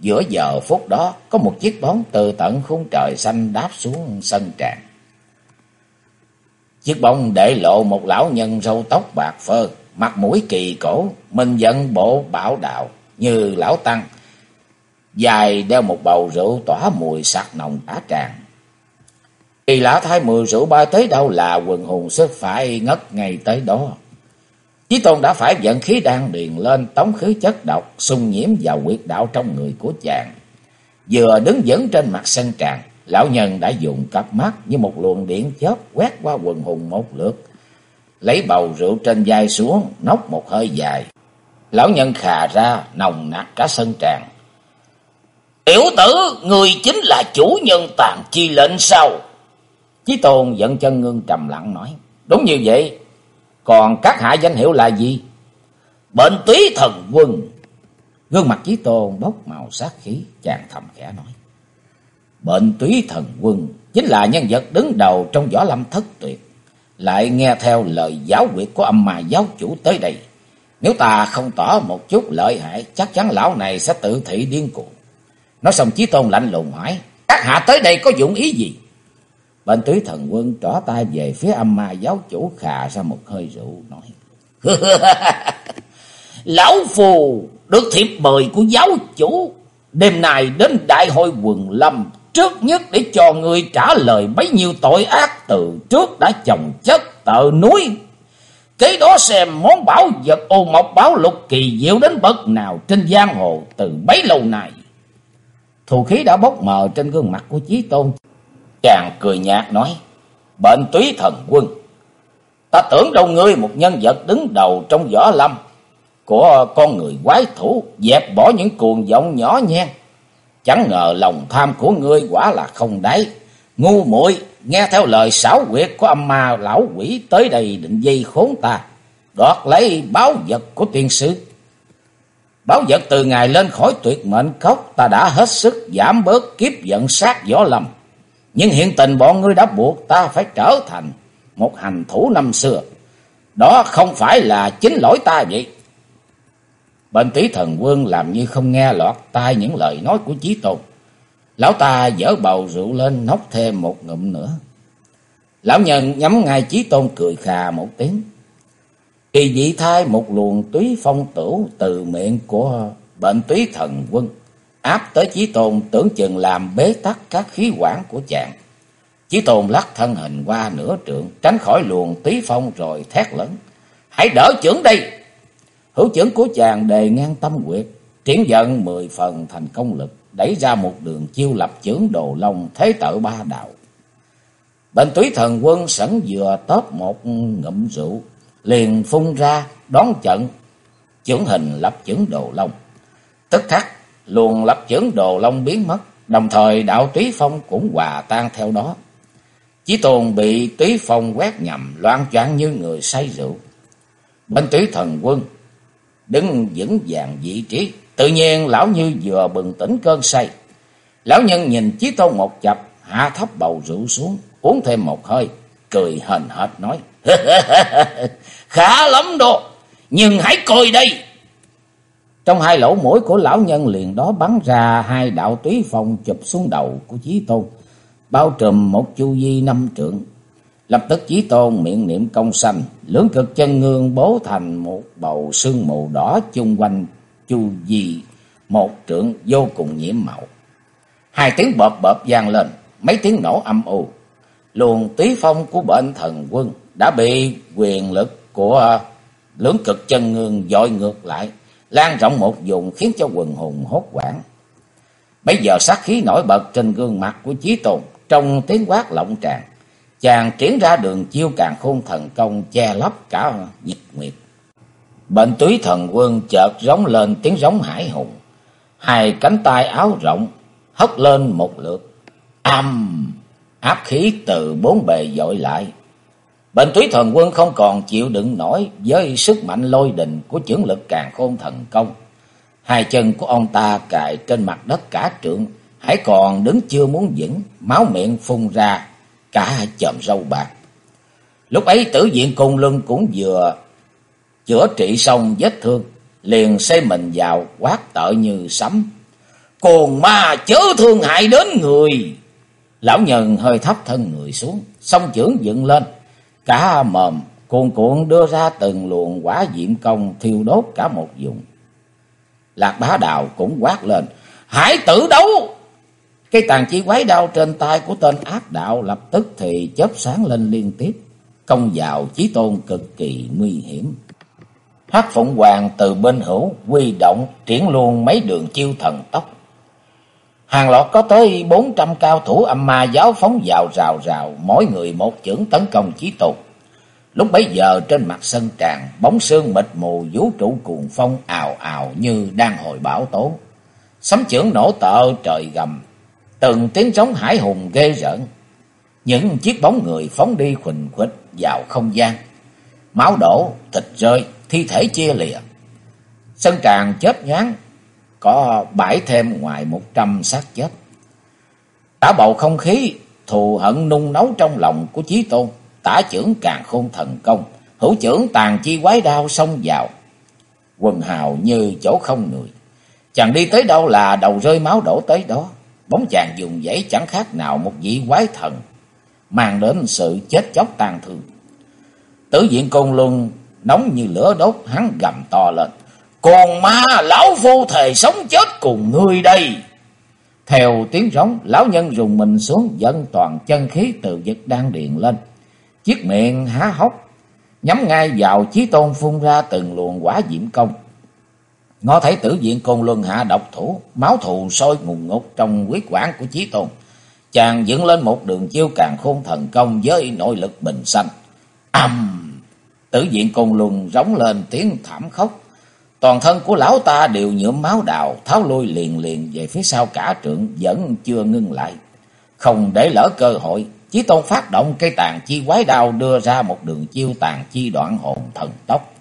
Giữa giờ phút đó, có một chiếc bóng từ tận khung trời xanh đáp xuống sân tràng. Chiếc bóng để lộ một lão nhân râu tóc bạc phơ, mặt mũi kỳ cổ, mình dẫn bộ bảo đạo như lão tăng, dài đeo một bầu rượu tỏa mùi sặc nồng cả tràng. Kỳ lạ thay, mùi rượu bay tới đâu là quần hùng sẽ phải ngất ngay tới đó. Chí Tôn đã phải vận khí đan điền lên, tống khứ chất độc xung nhiễm vào huyệt đạo trong người của chàng. Vừa đứng vững trên mặt sân tràng, lão nhân đã dùng cặp mắt như một luồng điện chớp quét qua quần hùng một lượt, lấy bầu rượu trên vai xuống, nốc một hơi dài. Lão nhân khà ra, nồng nặc cả sân tràng. Tiểu tử, người chính là chủ nhân Tàn Chi lệnh sao? Chí Tôn giận chân ngưng trầm lặng nói. Đúng như vậy. Còn các hạ danh hiệu là gì? Bệnh Túy Thần Quân. Gương mặt Chí Tôn bốc màu sát khí, chàng thầm khẽ nói. Bệnh Túy Thần Quân chính là nhân vật đứng đầu trong võ lâm thất tuyệt, lại nghe theo lời giáo quyệt của Âm Ma giáo chủ tới đây. Nếu ta không tỏ một chút lợi hại, chắc chắn lão này sẽ tự thị điên cuồng. Nói xong, Chí Tôn lạnh lùng hỏi, các hạ tới đây có dụng ý gì? Bệnh Túy Thần Quân trỏ tay về phía Âm Ma giáo chủ, khà ra một hơi rượu nói. Lão phù được thiệp mời của giáo chủ, đêm nay đến đại hội quần lâm, trước nhất để cho người trả lời bấy nhiêu tội ác từ trước đã chồng chất tợ núi. Kế đó xem món bảo vật ô mộc bảo lục kỳ diệu đến bậc nào trên giang hồ từ bấy lâu nay. Thù khí đã bốc mờ trên gương mặt của Chí Tôn. Chàng cười nhạt nói, Bệnh Túy Thần Quân, ta tưởng đâu ngươi một nhân vật đứng đầu trong võ lâm của con người quái thủ, dẹp bỏ những cuồng vọng nhỏ nhen. Chẳng ngờ lòng tham của ngươi quả là không đáy. Ngu muội, nghe theo lời xảo quyệt của Âm Ma lão quỷ tới đây định dây khốn ta, đoạt lấy báu vật của tiên sư. Báu vật từ ngày lên khỏi tuyệt mệnh cốc, ta đã hết sức giảm bớt kiếp giận sát võ lâm. Nhưng hiện tình bọn ngươi đã buộc ta phải trở thành một hành thủ năm xưa. Đó không phải là chính lỗi ta vậy. Bệnh Túy Thần Quân làm như không nghe lọt tai những lời nói của Chí Tôn. Lão ta dở bầu rượu lên, nốc thêm một ngụm nữa. Lão nhân nhắm ngay Chí Tôn cười khà một tiếng. Kỳ dị thay, một luồng túy phong tửu từ miệng của Bệnh Túy Thần Quân áp tới Chí Tôn, tưởng chừng làm bế tắc các khí quản của chàng. Chí Tôn lắc thân hình qua nửa trượng, tránh khỏi luồng túy phong rồi thét lớn, hãy đỡ chưởng đây. Hữu chưởng của chàng đề ngang tâm huyệt, triển vận 10 phần thành công lực, đẩy ra một đường chiêu lập chưởng Đồ Long thế tự ba đạo. Bệnh Túy Thần Quân sẵn vừa tóp một ngụm rượu, liền phun ra đón trận chưởng hình lập chưởng Đồ Long. Tức khắc luồng lập chưởng Đồ Long biến mất, đồng thời đạo túy phong cũng hòa tan theo đó. Chí Tôn bị túy phong quét nhầm, loạng choạng như người say rượu. Bệnh Túy Thần Quân đứng vững vàng vị trí, tự nhiên lão như vừa bừng tỉnh cơn say. Lão nhân nhìn Chí Tôn một chập, hạ thấp bầu rượu xuống, uống thêm một hơi, cười hờn hệt nói, khá lắm đó, nhưng hãy coi đây. Trong hai lỗ mũi của lão nhân liền đó bắn ra hai đạo túy phong chụp xuống đầu của Chí Tôn, bao trùm một chu vi 5 trượng. Lập tức Chí Tôn miệng niệm công sanh, lưỡng cực chân ngương bố thành một bầu sương mù đỏ chung quanh chu vi 1 trượng vô cùng nhiễm màu. Hai tiếng bợp bợp vang lên, mấy tiếng nổ âm u. Luồng túy phong của Bệnh Thần Quân đã bị quyền lực của lưỡng cực chân ngương dội ngược lại, lan rộng một vùng khiến cho quần hùng hốt hoảng. Bây giờ sát khí nổi bật trên gương mặt của Chí Tôn, trong tiếng quát lộng tràn, chàng triển ra đường chiêu càn khôn thần công che lấp cả nhật nguyệt. Bệnh Túy Thần Quân chợt rống lên tiếng rống hải hùng, hai cánh tay áo rộng hất lên một lượt, áp khí từ bốn bề dội lại. Bệnh Túy Thần Quân không còn chịu đựng nổi với sức mạnh lôi đình của chưởng lực càn khôn thần công. Hai chân của ông ta cài trên mặt đất cả trượng, hãy còn đứng chưa muốn vững, máu miệng phun ra cả chòm râu bạc. Lúc ấy Tử Diện Côn Luân cũng vừa chữa trị xong vết thương, liền xây mình vào quát tợ như sấm, Cồn ma chớ thương hại đến người. Lão nhân hơi thấp thân người xuống, song chưởng dựng lên, cả mồm cuồn cuộn đưa ra từng luồng hỏa diệm công thiêu đốt cả một vùng. Lạc Bá Đào cũng quát lên: hãy tử đấu! Cái tàn chi quái đao trên tay của tên ác đạo lập tức thì chớp sáng lên liên tiếp, công vào Chí Tôn cực kỳ nguy hiểm. Hắc Phụng Hoàng từ bên hữu huy động triển luôn mấy đường chiêu thần tốc. Hàng loạt có tới 400 cao thủ âm ma giáo phóng vào rào rào, mỗi người một chưởng tấn công Chí Tôn. Lúc bấy giờ trên mặt sân tràng, bóng sương mịt mù, vũ trụ cuồng phong ào ào như đang hồi bão tố. Sấm chưởng nổ tợ trời gầm, từng tiếng trống hải hùng ghê rợn. Những chiếc bóng người phóng đi khuỳnh khuỵch vào không gian. Máu đổ, thịt rơi, thi thể chia lìa. Sân tràng chớp nhoáng, có bãi thêm ngoài 100 xác chết. Cả bầu không khí thù hận nung nấu trong lòng của Chí Tôn. Tả chưởng càn khôn thần công, hữu chưởng tàn chi quái đao xông vào. Quần hào như chỗ không người. Chàng đi tới đâu là đầu rơi máu đổ tới đó. Bóng chàng dùng dãy chẳng khác nào một vị quái thần, mang đến sự chết chóc tàn thương. Tử Diện Côn Luân nóng như lửa đốt, hắn gầm to lên: Cồn ma, lão phu thề sống chết cùng ngươi đây! Theo tiếng rống, lão nhân rùng mình xuống, dẫn toàn chân khí từ vực đan điền lên. Chiếc miệng há hốc, nhắm ngay vào Chí Tôn phun ra từng luồng hỏa diễm công. Ngó thấy Tử Diện Côn Luân hạ độc thủ, máu thù sôi ngùn ngụt trong huyết quản của Chí Tôn. Chàng dựng lên một đường chiêu càn khôn thần công với nội lực bình xanh. Tử Diện Côn Luân rống lên tiếng thảm khốc. Toàn thân của lão ta đều nhuộm máu đào, tháo lui liền liền về phía sau cả trượng, vẫn chưa ngưng lại. Không để lỡ cơ hội, Chí Tôn phát động cây tàn chi quái đao, đưa ra một đường chiêu tàn chi đoạn hồn thần tốc.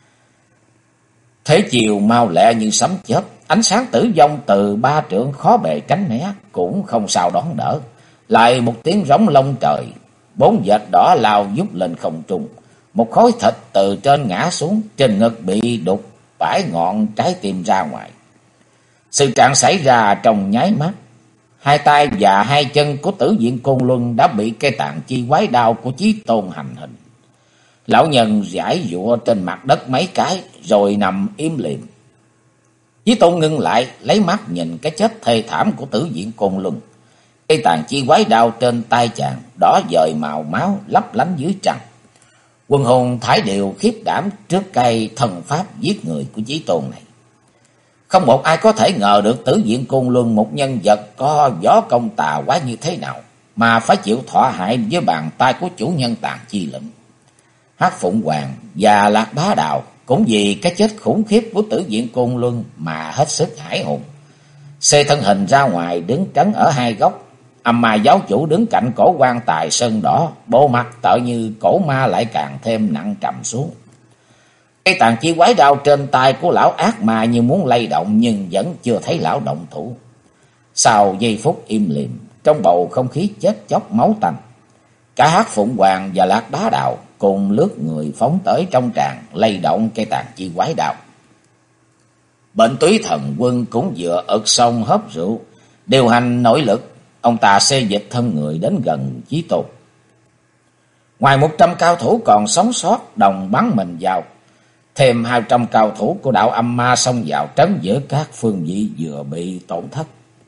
Thế chiều mau lẹ như sấm chớp, ánh sáng tử vong từ 3 trượng khó bề tránh né, cũng không sao đón đỡ. Lại một tiếng rống long trời, 4 vệt đỏ lao vút lên không trung. Một khối thịt từ trên ngã xuống, trên ngực bị đục bãi ngọn trái tim ra ngoài. Sự trạng xảy ra trong nháy mắt. Hai tay và hai chân của Tử Diện Côn Luân đã bị cây tàn chi quái đao của Chí Tôn hành hình. Lão nhân giãy giụa trên mặt đất mấy cái rồi nằm im lìm. Chí Tôn ngưng lại, lấy mắt nhìn cái chết thê thảm của Tử Diện Côn Luân. Cây tàn chi quái đao trên tay chàng đỏ dời màu máu lấp lánh dưới trăng. Quân hùng thải đều khiếp đảm trước cây thần pháp giết người của Chí Tôn này. Không một ai có thể ngờ được Tử Diện Côn Luân, một nhân vật có võ công tà quái như thế nào, mà phải chịu thọ hại với bàn tay của chủ nhân tàn chi lệnh. Hắc Phụng Hoàng và Lạc Bá Đào cũng vì cái chết khủng khiếp của Tử Diện Côn Luân mà hết sức hãi hùng. Xê thân hình ra ngoài đứng trấn ở hai góc. Âm ma giáo chủ đứng cạnh cổ quan tài sơn đỏ, bộ mặt tợ như cổ ma lại càng thêm nặng trầm xuống. Cây tàn chi quái đao trên tay của lão ác ma như muốn lay động, nhưng vẫn chưa thấy lão động thủ. Sau giây phút im lìm, trong bầu không khí chết chóc máu tanh, cả Hắc Phụng Hoàng và Lạc Bá Đào cùng lướt người phóng tới trong tràng, lay động cây tàn chi quái đao. Bệnh Túy Thần Quân cũng vừa ực xong hớp rượu, điều hành nội lực. Ông ta xê dịch thân người đến gần Chí Tôn. Ngoài 100 cao thủ còn sống sót đồng bắn mình vào, thêm 200 cao thủ của đạo âm ma xông vào trấn giữa các phương vị vừa bị tổn thất.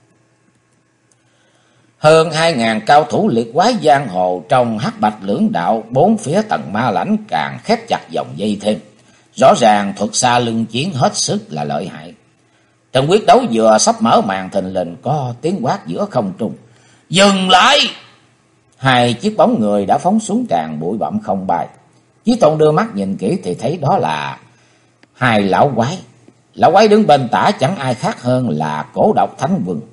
Hơn 2000 cao thủ liệt quái giang hồ trong Hắc Bạch Lưỡng Đạo, bốn phía tầng ma lãnh càng khép chặt vòng dây thêm. Rõ ràng thuật xa lưng chiến hết sức là lợi hại. Trận quyết đấu vừa sắp mở màn, thình lình có tiếng quát giữa không trung: Dừng lại! Hai chiếc bóng người đã phóng xuống tràn, bụi bặm không bay. Chí Tôn đưa mắt nhìn kỹ thì thấy đó là hai lão quái. Lão quái đứng bên tả chẳng ai khác hơn là Cổ Độc Thánh Quân.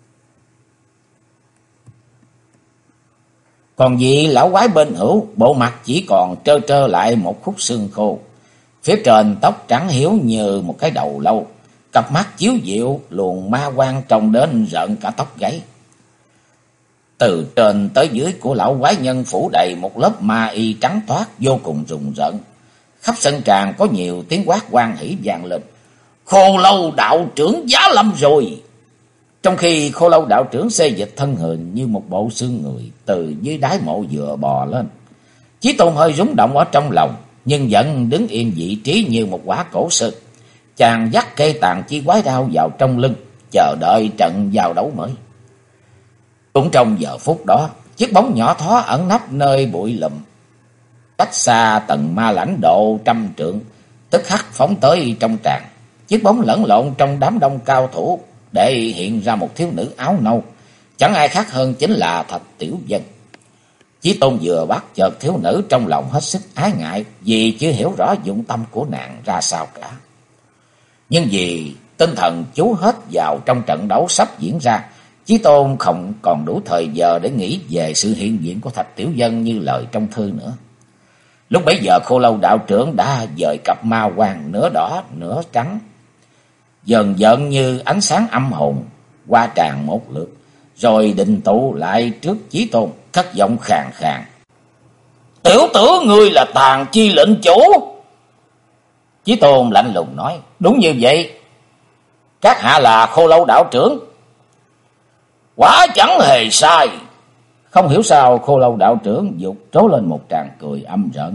Còn vị lão quái bên hữu, bộ mặt chỉ còn trơ trơ lại một khúc xương khô. Phía trên tóc trắng hiếu như một cái đầu lâu, cặp mắt chiếu diệu, luồng ma quang trông đến rợn cả tóc gáy. Từ trên tới dưới của lão quái nhân phủ đầy một lớp ma y trắng toát vô cùng rùng rợn. Khắp sân tràng có nhiều tiếng quát hoan hỉ vang lên: Khô Lâu đạo trưởng giá lâm rồi! Trong khi Khô Lâu đạo trưởng xê dịch thân hình như một bộ xương người từ dưới đáy mộ dừa bò lên. Chí Tôn hơi rúng động ở trong lòng, nhưng vẫn đứng im vị trí như một quả cổ sơn. Chàng dắt cây tàn chi quái đao vào trong lưng, chờ đợi trận giao đấu mới. Cũng trong giờ phút đó, chiếc bóng nhỏ thó ẩn nấp nơi bụi lùm, cách xa Tần Ma Lãnh độ 100 trượng, tức khắc phóng tới trong tràng. Chiếc bóng lẫn lộn trong đám đông cao thủ để hiện ra một thiếu nữ áo nâu, chẳng ai khác hơn chính là Thạch Tiểu Vân. Chí Tôn vừa bắt chợt thiếu nữ trong lòng hết sức ái ngại, vì chưa hiểu rõ dụng tâm của nàng ra sao cả. Nhưng vì tinh thần chú hết vào trong trận đấu sắp diễn ra, Chí Tôn không còn đủ thời giờ để nghĩ về sự hiện diện của Thạch Tiểu Vân như lời trong thư nữa. Lúc bấy giờ Khô Lâu đạo trưởng đã dời cặp ma quang nửa đỏ nửa trắng, dần dần như ánh sáng âm hồn qua tràn một lượt, rồi định tụ lại trước Chí Tôn, cất giọng khàn khàn: "Tiểu tử ngươi là Tàn Chi lệnh chủ?" Chí Tôn lạnh lùng nói: "Đúng như vậy, các hạ là Khô Lâu đạo trưởng." "Quả chẳng hề sai." Không hiểu sao Khô Lâu đạo trưởng giục trố lên một tràng cười âm rợn: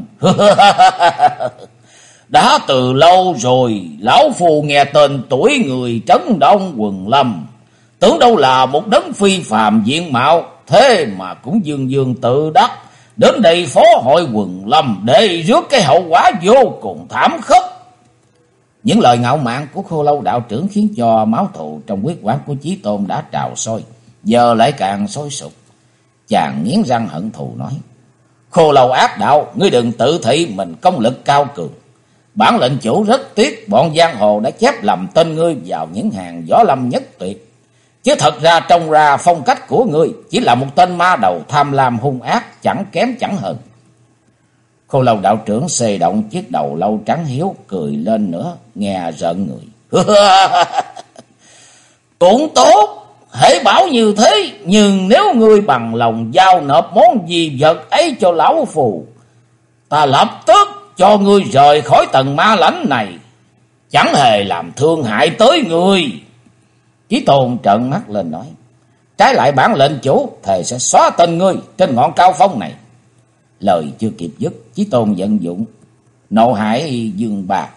"Đã từ lâu rồi lão phù nghe tên tuổi người Trấn Đông Quần Lâm, tưởng đâu là một đấng phi phàm diện mạo, thế mà cũng dương dương tự đắc đến đây phó hội Quần Lâm để rước cái hậu quả vô cùng thảm khốc." Những lời ngạo mạn của Khô Lâu đạo trưởng khiến cho máu thù trong huyết quản của Chí Tôn đã trào sôi, giờ lại càng sôi sục. Chàng nghiến răng hận thù nói: "Khô Lâu ác đạo, ngươi đừng tự thị mình công lực cao cường. Bản lệnh chủ rất tiếc bọn giang hồ đã chép lầm tên ngươi vào những hàng võ lâm nhất tuyệt, chứ thật ra trông ra phong cách của ngươi chỉ là một tên ma đầu tham lam hung ác, chẳng kém chẳng hơn." Khô Lâu đạo trưởng xê động chiếc đầu lâu trắng hiếu, cười lên nữa, nghe rợn người: "Cũng tốt, hễ bảo như thế, nhưng nếu ngươi bằng lòng giao nộp món gì vật ấy cho lão phù, ta lập tức cho ngươi rời khỏi Tần Ma Lãnh này, chẳng hề làm thương hại tới ngươi." Chí Tôn trợn mắt lên nói: "Trái lại bản lệnh chủ thề sẽ xóa tên ngươi trên ngọn cao phong này." Lời chưa kịp dứt, Chí Tôn vận dụng Nộ Hải Dương Ba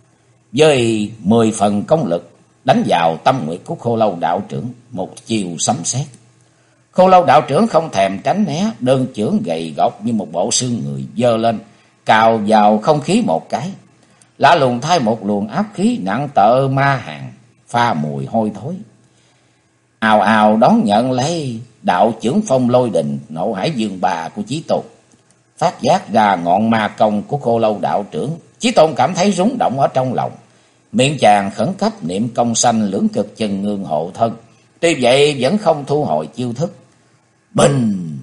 với 10 phần công lực đánh vào tâm nguyệt của Khô Lâu đạo trưởng, một chiều sấm sét. Khô Lâu đạo trưởng không thèm tránh né, đơn chưởng gầy gộc như một bộ xương người giơ lên, cào vào không khí một cái, lạ lùng thay một luồng áp khí nặng tợ ma hàng, pha mùi hôi thối, ào ào đón nhận lấy đạo chưởng phong lôi đình Nộ Hải Dương Ba của Chí Tôn. Phát giác ra ngọn ma công của Khô Lâu đạo trưởng, Chí Tôn cảm thấy rúng động ở trong lòng. Miệng chàng khẩn cấp niệm công sanh lưỡng cực chân ngương hộ thân, tuy vậy vẫn không thu hồi chiêu thức. Bình!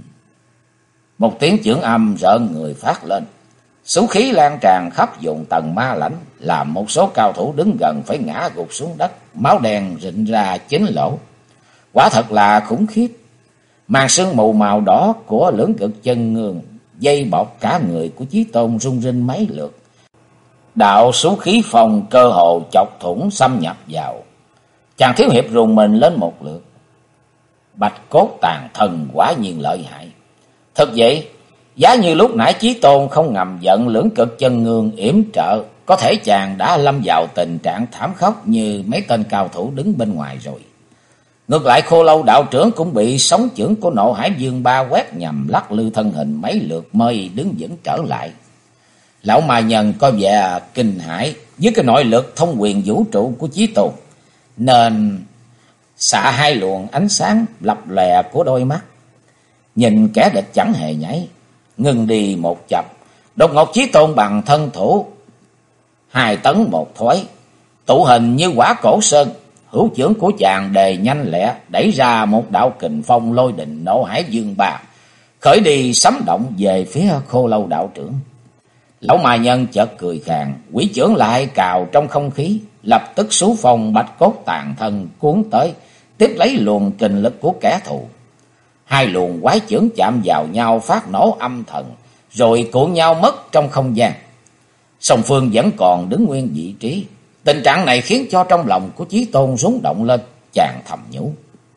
Một tiếng chưởng âm rợn người phát lên, số khí lan tràn khắp vùng Tần Ma Lãnh, làm một số cao thủ đứng gần phải ngã gục xuống đất, máu đen rịn ra 9 lỗ. Quả thật là khủng khiếp. Màn sương mù màu đỏ của lưỡng cực chân ngương dây bọc cả người của Chí Tôn rung rinh mấy lượt. Đạo số khí phòng cơ hồ chọc thủng xâm nhập vào. Chàng thiếu hiệp rùng mình lên một lượt. Bạch cốt tàn thần quả nhiên lợi hại. Thật vậy, giá như lúc nãy Chí Tôn không ngầm giận lưỡng cực chân ngương yểm trợ, có thể chàng đã lâm vào tình trạng thảm khốc như mấy tên cao thủ đứng bên ngoài rồi. Ngược lại Khô Lâu đạo trưởng cũng bị sóng chưởng của Nộ Hải Dương Ba quét nhằm, lắc lư thân hình mấy lượt mới đứng vững trở lại. Lão ma nhân có vẻ kinh hãi với cái nội lực thông quyền vũ trụ của Chí Tôn, nên xạ hai luồng ánh sáng lập lòe của đôi mắt, nhìn kẻ địch chẳng hề nhảy, ngừng đi một chập. Đột ngột Chí Tôn bằng thân thủ 2 tấn một thoái, tụ hình như quả cổ sơn. Hữu chưởng của chàng đề nhanh lẹ, đẩy ra một đạo kình phong lôi đình Nộ Hải Dương Ba, khởi đi sấm động về phía Khô Lâu đạo trưởng. Lão ma nhân chợt cười khàn, quỷ chưởng lại cào trong không khí, lập tức số phong bạch cốt tàn thân cuốn tới, tiếp lấy luồng kình lực của kẻ thù. 2 luồng quái chưởng chạm vào nhau phát nổ âm thần, rồi cuộn nhau mất trong không gian. Song phương vẫn còn đứng nguyên vị trí. Tình trạng này khiến cho trong lòng của Chí Tôn rúng động lên, chàng thầm nhủ: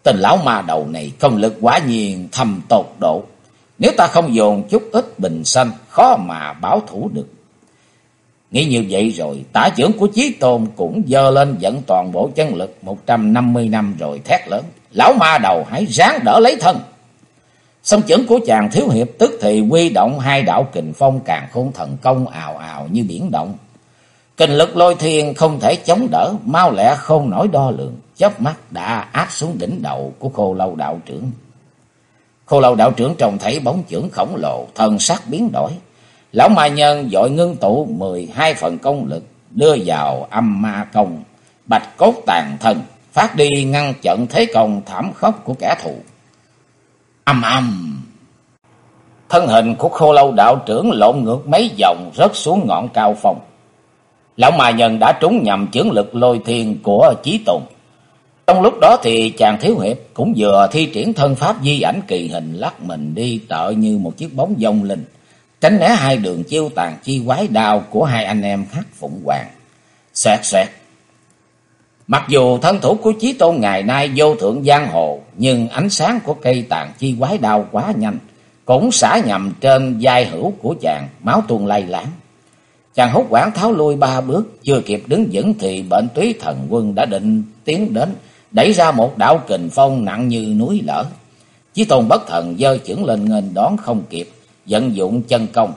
Tên lão ma đầu này công lực quả nhiên thâm tột độ. Nếu ta không dồn chút ít bình sanh, khó mà bảo thủ được. Nghĩ như vậy rồi, tả trưởng của Chí Tôn cũng giơ lên dẫn toàn bộ chân lực 150 năm rồi thét lớn: lão ma đầu hãy ráng đỡ lấy thân. Song chưởng của chàng thiếu hiệp tức thì huy động hai đạo kình phong càn khôn thần công ào ào như biển động. Kình lực lôi thiên không thể chống đỡ, mau lẹ không nổi đo lường, chớp mắt đã áp xuống đỉnh đầu của Khô Lâu đạo trưởng. Khô Lâu đạo trưởng trông thấy bóng chưởng khổng lồ, thần sắc biến đổi. Lão ma nhân vội ngưng tụ 12 phần công lực, đưa vào âm ma công, bạch cốt tàn thân, phát đi ngăn chặn thế công thảm khốc của kẻ thù. Âm âm, thân hình của Khô Lâu đạo trưởng lộn ngược mấy vòng rớt xuống ngọn cao phong. Lão ma nhân đã trúng nhầm chưởng lực lôi thiên của Chí Tôn. Trong lúc đó thì chàng thiếu hiệp cũng vừa thi triển thân pháp di ảnh kỳ hình, lắc mình đi tợ như một chiếc bóng vong linh, tránh né hai đường chiêu tàn chi quái đao của hai anh em Hắc Phụng Hoàng. Xoẹt xoẹt. Mặc dù thân thủ của Chí Tôn ngày nay vô thượng giang hồ, nhưng ánh sáng của cây tàn chi quái đao quá nhanh, cũng xả nhầm trên vai hữu của chàng, máu tuôn lay láng. Chàng hốt hoảng tháo lui 3 bước, chưa kịp đứng vững thì Bệnh Túy Thần Quân đã định tiến đến, đẩy ra một đạo kình phong nặng như núi lở. Chí Tôn bất thần giơ chưởng lên nghênh đón không kịp, vận dụng chân công.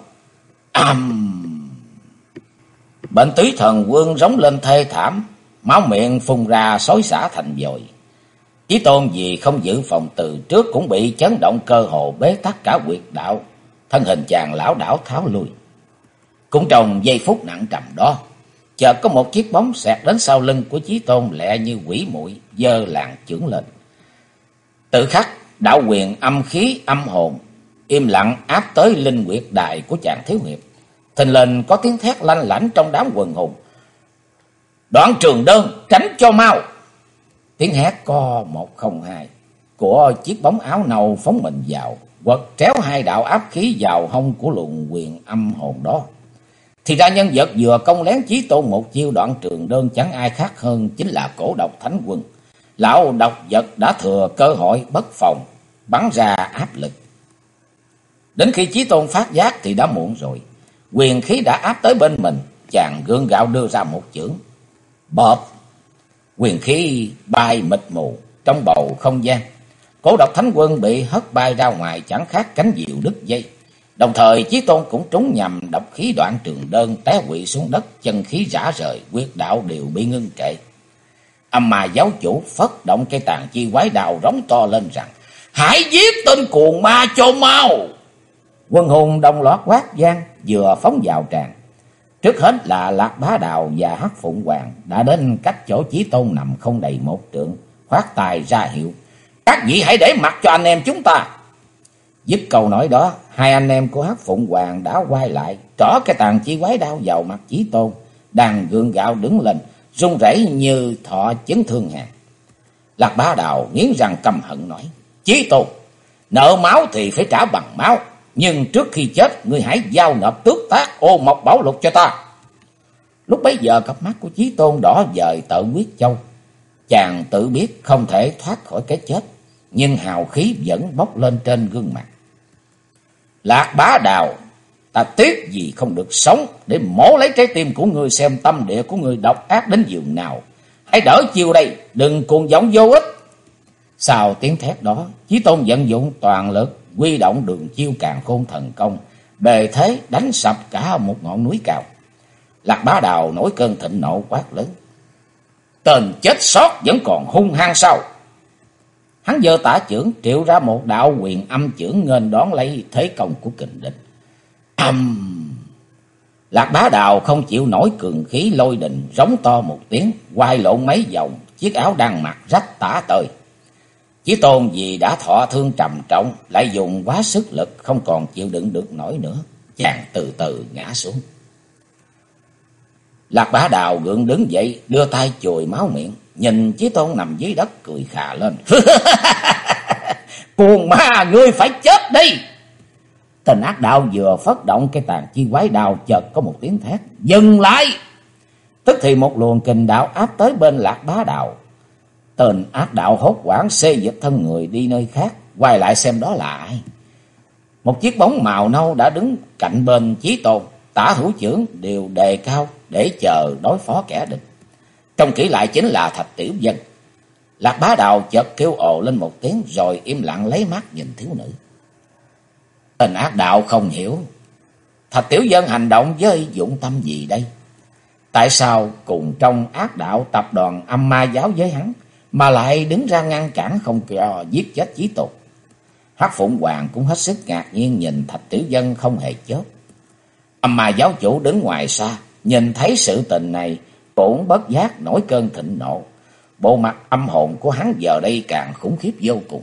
Bệnh Túy Thần Quân rống lên thê thảm, máu miệng phun ra xối xả thành dội. Chí Tôn vì không giữ phòng từ trước cũng bị chấn động cơ hồ bế tắc cả huyệt đạo, thân hình chàng lảo đảo tháo lui. Cũng trong giây phút nặng trầm đó, chợt có một chiếc bóng xẹt đến sau lưng của Chí Tôn lẹ như quỷ muội, giơ làn chưởng lên. Tự khắc đạo quyền âm khí âm hồn im lặng áp tới linh huyệt đài của chàng thiếu hiệp. Thình lình có tiếng thét lanh lảnh trong đám quần hùng: Đoạn Trường Đơn, tránh cho mau! Tiếng hét co 102 của chiếc bóng áo nâu phóng mình vào, quật tréo hai đạo áp khí vào hông của luồng quyền âm hồn đó. Thì ra nhân vật vừa công lén Chí Tôn một chiêu Đoạn Trường Đơn chẳng ai khác hơn chính là Cổ Độc Thánh Quân. Lão độc vật đã thừa cơ hội bất phòng, bắn ra áp lực. Đến khi Chí Tôn phát giác thì đã muộn rồi. Quyền khí đã áp tới bên mình, chàng gượng gạo đưa ra một chưởng. Bộp! Quyền khí bay mịt mù trong bầu không gian. Cổ Độc Thánh Quân bị hất bay ra ngoài chẳng khác cánh diều đứt dây. Đồng thời Chí Tôn cũng trúng nhầm độc khí Đoạn Trường Đơn, té quỵ xuống đất, chân khí rã rời, huyết đạo đều bị ngưng trệ. Âm ma giáo chủ phất động cây tàn chi quái đào rống to lên rằng: Hãy giết tên cuồng ma cho mau! Quân hùng đồng loạt quát vang, vừa phóng vào tràng. Trước hết là Lạc Bá Đào và Hắc Phụng Hoàng đã đến cách chỗ Chí Tôn nằm không đầy 1 trượng, khoát tay ra hiệu: Các vị hãy để mặc cho anh em chúng ta. Dứt câu nói đó, hai anh em của Hắc Phụng Hoàng đã quay lại, trỏ cái tàn chi quái đao vào mặt Chí Tôn, đang gượng gạo đứng lên, run rẩy như thọ chấn thương hàn. Lạc Bá Đào nghiến răng căm hận nói: Chí Tôn, nợ máu thì phải trả bằng máu, nhưng trước khi chết ngươi hãy giao nộp tước tác Ô Mộc Bảo Lục cho ta. Lúc bấy giờ cặp mắt của Chí Tôn đỏ dời tợ quyết châu. Chàng tự biết không thể thoát khỏi cái chết, nhưng hào khí vẫn bốc lên trên gương mặt. Lạc Bá Đào, ta tiếc gì không được sống để mổ lấy trái tim của ngươi, xem tâm địa của ngươi độc ác đến giường nào. Hãy đỡ chiêu đây, đừng cuồng vọng vô ích. Sau tiếng thét đó, Chí Tôn vận dụng toàn lực, huy động đường chiêu càn khôn thần công, bề thế đánh sập cả một ngọn núi cao. Lạc Bá Đào nổi cơn thịnh nộ quát lớn: Tên chết sót vẫn còn hung hăng sao? Hắn giơ tả chưởng triệu ra một đạo quyền âm chưởng nghênh đón lấy thế công của kình địch. Lạc Bá Đào không chịu nổi cường khí lôi đình, rống to một tiếng, quay lộn mấy vòng, chiếc áo đang mặc rách tả tơi. Chí Tôn vì đã thọ thương trầm trọng, lại dùng quá sức lực, không còn chịu đựng được nổi nữa, chàng từ từ ngã xuống. Lạc Bá Đào gượng đứng dậy, đưa tay chùi máu miệng, nhìn Chí Tôn nằm dưới đất cười khà lên: Cuồng ma, ngươi phải chết đi! Tên ác đạo vừa phất động cái tàn chi quái đao, chợt có một tiếng thét: Dừng lại! Tức thì một luồng kình đạo áp tới bên Lạc Bá Đào. Tên ác đạo hốt hoảng xê dịch thân người đi nơi khác, quay lại xem đó là ai. Một chiếc bóng màu nâu đã đứng cạnh bên Chí Tôn, Tả Hữu Chưởng đều đề cao để chờ đối phó kẻ địch. Trông kỹ lại chính là Thạch Tiểu Dân. Lạc Bá Đào chợt kêu ồ lên một tiếng rồi im lặng lấy mắt nhìn thiếu nữ. Tên ác đạo không hiểu Thạch Tiểu Dân hành động với dụng tâm gì đây? Tại sao cùng trong ác đạo tập đoàn âm ma giáo với hắn mà lại đứng ra ngăn cản không cho giết chết Chí Tôn? Hắc Phụng Hoàng cũng hết sức ngạc nhiên nhìn Thạch Tiểu Dân không hề chớp. Âm ma giáo chủ đứng ngoài xa, nhìn thấy sự tình này cũng bất giác nổi cơn thịnh nộ. Bộ mặt âm hồn của hắn giờ đây càng khủng khiếp vô cùng.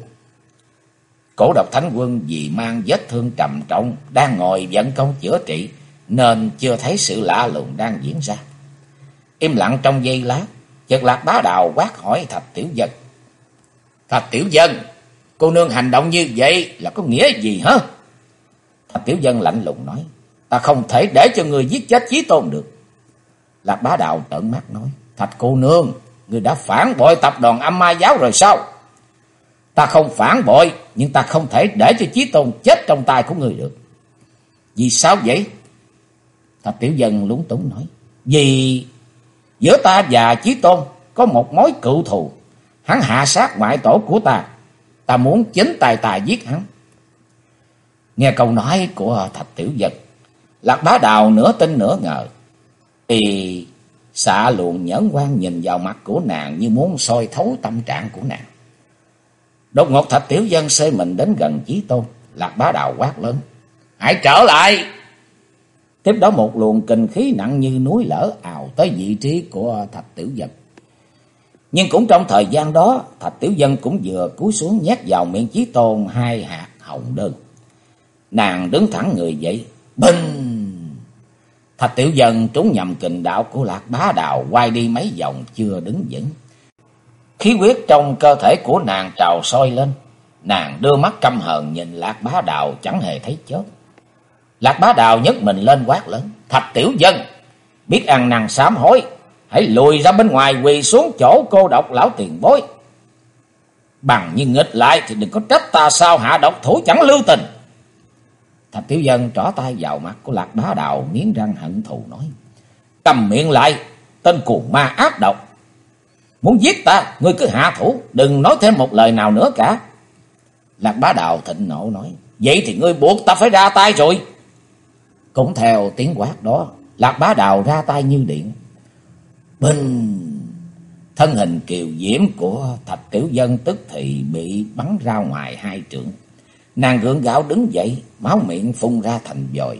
Cổ Độc Thánh Quân vì mang vết thương trầm trọng đang ngồi vận công chữa trị nên chưa thấy sự lạ lùng đang diễn ra. Im lặng trong giây lát, chợt Lạc Bá Đào quát hỏi Thạch Tiểu Dân. Thạch Tiểu Dân, cô nương hành động như vậy là có nghĩa gì hả? Thạch Tiểu Dân lạnh lùng nói. Ta không thể để cho người giết chết Chí Tôn được. Lạc Bá Đào trợn mắt nói. Thạch cô nương, người đã phản bội tập đoàn âm ma giáo rồi sao? Ta không phản bội, nhưng ta không thể để cho Chí Tôn chết trong tay của người được. Vì sao vậy? Thạch Tiểu Dân lúng túng nói. Vì giữa ta và Chí Tôn có một mối cựu thù. Hắn hạ sát ngoại tổ của ta. Ta muốn chính tay ta giết hắn. Nghe câu nói của Thạch Tiểu Dân, Lạc Bá Đào nửa tin nửa ngờ. Thì xạ luồng nhẫn quan nhìn vào mặt của nàng như muốn soi thấu tâm trạng của nàng. Đột ngột Thạch Tiểu Dân xê mình đến gần Chí Tôn. Lạc Bá Đào quát lớn. Hãy trở lại! Tiếp đó một luồng kinh khí nặng như núi lở ào tới vị trí của Thạch Tiểu Dân. Nhưng cũng trong thời gian đó, Thạch Tiểu Dân cũng vừa cúi xuống nhét vào miệng Chí Tôn 2 hạt hồng đơn. Nàng đứng thẳng người dậy. Binh! Thạch Tiểu Dân trúng nhầm kình đạo của Lạc Bá Đào, quay đi mấy vòng chưa đứng vững. Khí huyết trong cơ thể của nàng trào sôi lên. Nàng đưa mắt căm hờn nhìn Lạc Bá Đào chẳng hề thấy chớp. Lạc Bá Đào nhấc mình lên quát lớn. Thạch Tiểu Dân, biết ăn năn sám hối, hãy lùi ra bên ngoài quỳ xuống chỗ Cô Độc lão tiền bối. Bằng như nghịch lại thì đừng có trách ta sao hạ độc thủ chẳng lưu tình. Thạch Tiểu Dân trỏ tay vào mặt của Lạc Bá Đào, nghiến răng hận thù nói. Cầm miệng lại, tên cuồng ma ác độc. Muốn giết ta, ngươi cứ hạ thủ, đừng nói thêm một lời nào nữa cả. Lạc Bá Đào thịnh nộ nói. Vậy thì ngươi buộc ta phải ra tay rồi. Cũng theo tiếng quát đó, Lạc Bá Đào ra tay như điện. Bình! Thân hình kiều diễm của Thạch Tiểu Dân tức thì bị bắn ra ngoài 2 trượng. Nàng gượng gạo đứng dậy, máu miệng phun ra thành vòi.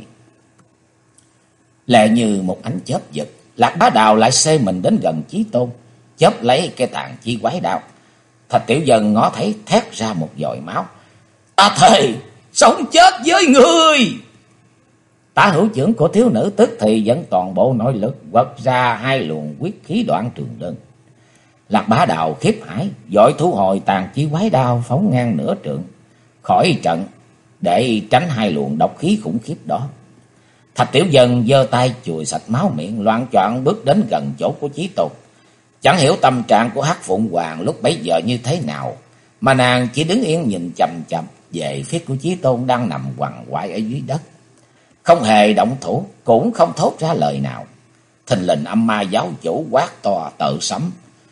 Lẹ như một ánh chớp giật, Lạc Bá Đào lại xê mình đến gần Chí Tôn, chớp lấy cái tàn chi quái đao. Thạch Tiểu Dân ngó thấy thét ra một vòi máu. Ta thề sống chết với ngươi! Tả Hữu Chưởng của thiếu nữ tức thì dẫn toàn bộ nội lực quật ra 2 luồng quyết khí đoạn trường đơn. Lạc Bá Đào khiếp hãi, vội thu hồi tàn chi quái đao phóng ngang nửa trượng khỏi trận để tránh 2 luồng độc khí khủng khiếp đó. Thạch Tiểu Dân giơ tay chùi sạch máu miệng, loạng choạng bước đến gần chỗ của Chí Tôn. Chẳng hiểu tâm trạng của Hắc Phụng Hoàng lúc bấy giờ như thế nào, mà nàng chỉ đứng yên nhìn chằm chằm về phía của Chí Tôn đang nằm quằn quại ở dưới đất, không hề động thủ, cũng không thốt ra lời nào. Thình lình âm ma giáo chủ quát to tự sấm.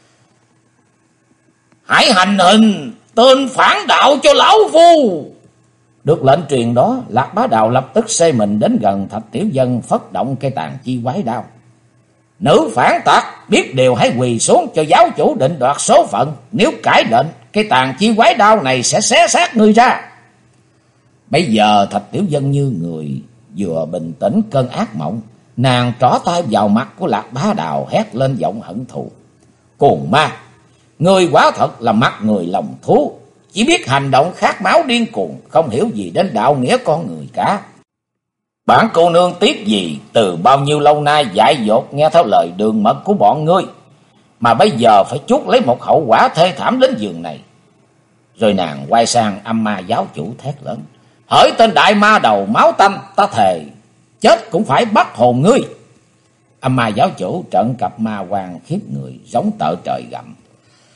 Hãy hành hình tên phản đạo cho lão phu! Được lệnh truyền đó, Lạc Bá Đào lập tức xê mình đến gần Thạch Tiểu Dân, phất động cây tàn chi quái đao. Nữ phản tặc, biết điều hãy quỳ xuống cho giáo chủ định đoạt số phận. Nếu cãi lệnh, cây tàn chi quái đao này sẽ xé xác ngươi ra. Bây giờ Thạch Tiểu Dân như người vừa bình tĩnh cơn ác mộng. Nàng trỏ tay vào mặt của Lạc Bá Đào, hét lên giọng hận thù. Cuồng ma, ngươi quả thật là mắt người lòng thú, chỉ biết hành động khát máu điên cuồng, không hiểu gì đến đạo nghĩa con người cả. Bản cô nương tiếp gì từ bao nhiêu lâu nay dại dột nghe theo lời đường mật của bọn ngươi, mà bây giờ phải chuốc lấy một hậu quả thê thảm đến giường này. Rồi nàng quay sang âm ma giáo chủ thét lớn. Hỡi tên đại ma đầu máu tanh, ta thề chết cũng phải bắt hồn ngươi. Âm ma giáo chủ trợn cặp ma quang khiếp người, giống tợ trời gầm.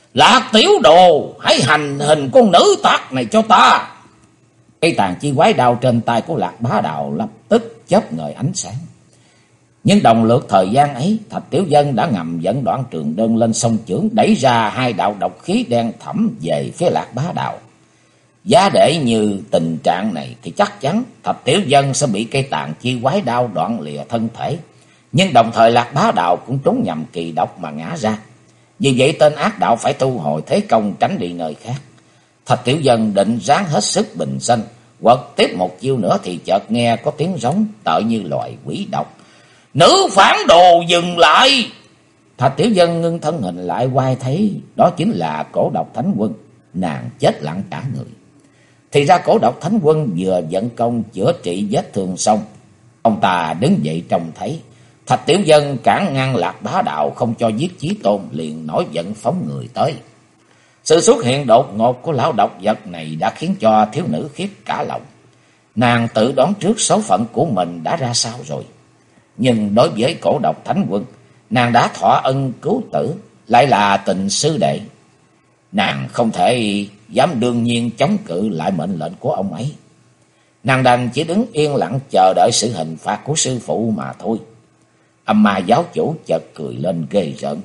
Lạc tiểu đồ, hãy hành hình con nữ tặc này cho ta. Cây tàn chi quái đao trên tay của Lạc Bá Đạo lập tức chớp ngời ánh sáng. Nhưng đồng lượt thời gian ấy, Thạch Tiểu Dân đã ngầm dẫn Đoạn Trường Đơn lên sông chưởng, đẩy ra hai đạo độc khí đen thẫm về phía Lạc Bá Đạo. Giá để như tình trạng này thì chắc chắn Thạch Tiểu Dân sẽ bị cây tàn chi quái đao đoạn lìa thân thể. Nhưng đồng thời Lạc Bá Đạo cũng trúng nhầm kỳ độc mà ngã ra. Vì vậy tên ác đạo phải thu hồi thế công tránh đi nơi khác. Thạch Tiểu Dân định ráng hết sức bình sinh, quật tiếp một chiêu nữa thì chợt nghe có tiếng rống tựa như loài quỷ độc. Nữ phản đồ dừng lại! Thạch Tiểu Dân ngưng thân hình lại, quay thấy đó chính là Cổ Độc Thánh Quân. Nàng chết lặng cả người. Thì ra Cổ Độc Thánh Quân vừa vận công chữa trị vết thương xong, ông ta đứng dậy trông thấy Thạch Tiểu Dân cản ngăn Lạc Bá Đạo không cho giết Chí Tôn, liền nổi giận phóng người tới. Sự xuất hiện đột ngột của lão độc vật này đã khiến cho thiếu nữ khiếp cả lòng. Nàng tự đoán trước số phận của mình đã ra sao rồi. Nhưng đối với Cổ Độc Thánh Quân, nàng đã thọ ân cứu tử, lại là tình sư đệ. Nàng không thể dám đương nhiên chống cự lại mệnh lệnh của ông ấy. Nàng đành chỉ đứng yên lặng chờ đợi sự hình phạt của sư phụ mà thôi. Âm Ma giáo chủ chợt cười lên ghê rợn.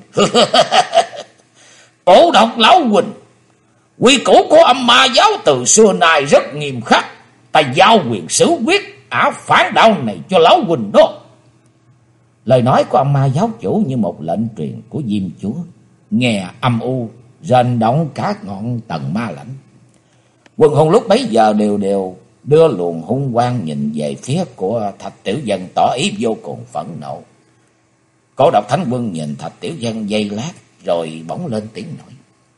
Cổ Độc lão huynh, quy củ của Âm Ma giáo từ xưa nay rất nghiêm khắc. Ta giao quyền xử quyết ả phản đạo này cho lão huynh đó. Lời nói của Âm Ma giáo chủ như một lệnh truyền của Diêm Chúa, nghe âm u rền động cả ngọn Tần Ma Lãnh. Quần hùng lúc bấy giờ đều đưa luồng hung quang nhìn về phía của Thạch Tiểu Dân, tỏ ý vô cùng phẫn nộ. Cổ Độc Thánh Quân nhìn Thạch Tiểu Dân giây lát rồi bỗng lên tiếng nói: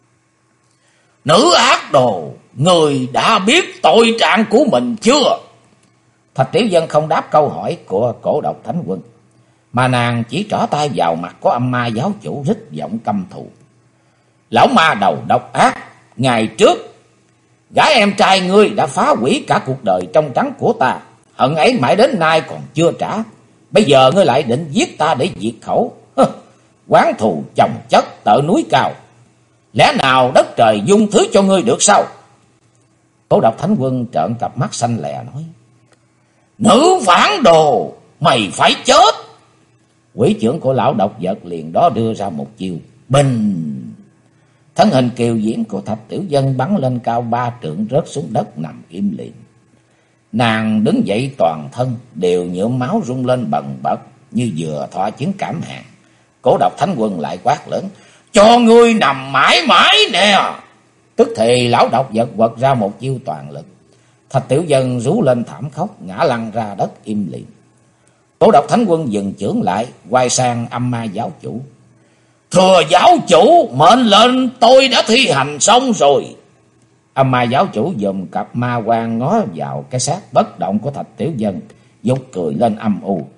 Nữ ác đồ, người đã biết tội trạng của mình chưa? Thạch Tiểu Dân không đáp câu hỏi của Cổ Độc Thánh Quân, mà nàng chỉ trỏ tay vào mặt của Âm Ma giáo chủ, rít giọng căm thù. Lão ma đầu độc ác, ngày trước gái em trai ngươi đã phá hủy cả cuộc đời trong trắng của ta, hận ấy mãi đến nay còn chưa trả. Bây giờ ngươi lại định giết ta để diệt khẩu. Oán thù chồng chất tợ núi cao, lẽ nào đất trời dung thứ cho ngươi được sao? Cổ Độc Thánh Quân trợn cặp mắt xanh lè nói: Nữ phản đồ, mày phải chết! Quỷ chưởng của lão độc vật liền đó đưa ra một chiêu bình. Thân hình kiều diễm của Thạch Tiểu Dân bắn lên cao 3 trượng, rớt xuống đất nằm im lìm. Nàng đứng dậy toàn thân đều nhuộm máu, rung lên bần bật như vừa thọ chứng cảm hạn. Cổ Độc Thánh Quân lại quát lớn: Cho ngươi nằm mãi mãi nè! Tức thì lão độc vật quật ra một chiêu toàn lực. Thạch Tiểu Dân rú lên thảm khóc, ngã lăn ra đất im lìm. Cổ Độc Thánh Quân dừng chưởng lại, quay sang Âm Ma giáo chủ: Thưa giáo chủ, mệnh lệnh tôi đã thi hành xong rồi. Âm Ma giáo chủ dùng cặp ma quang ngó vào cái xác bất động của Thạch Tiểu Dân, dục cười lên âm u.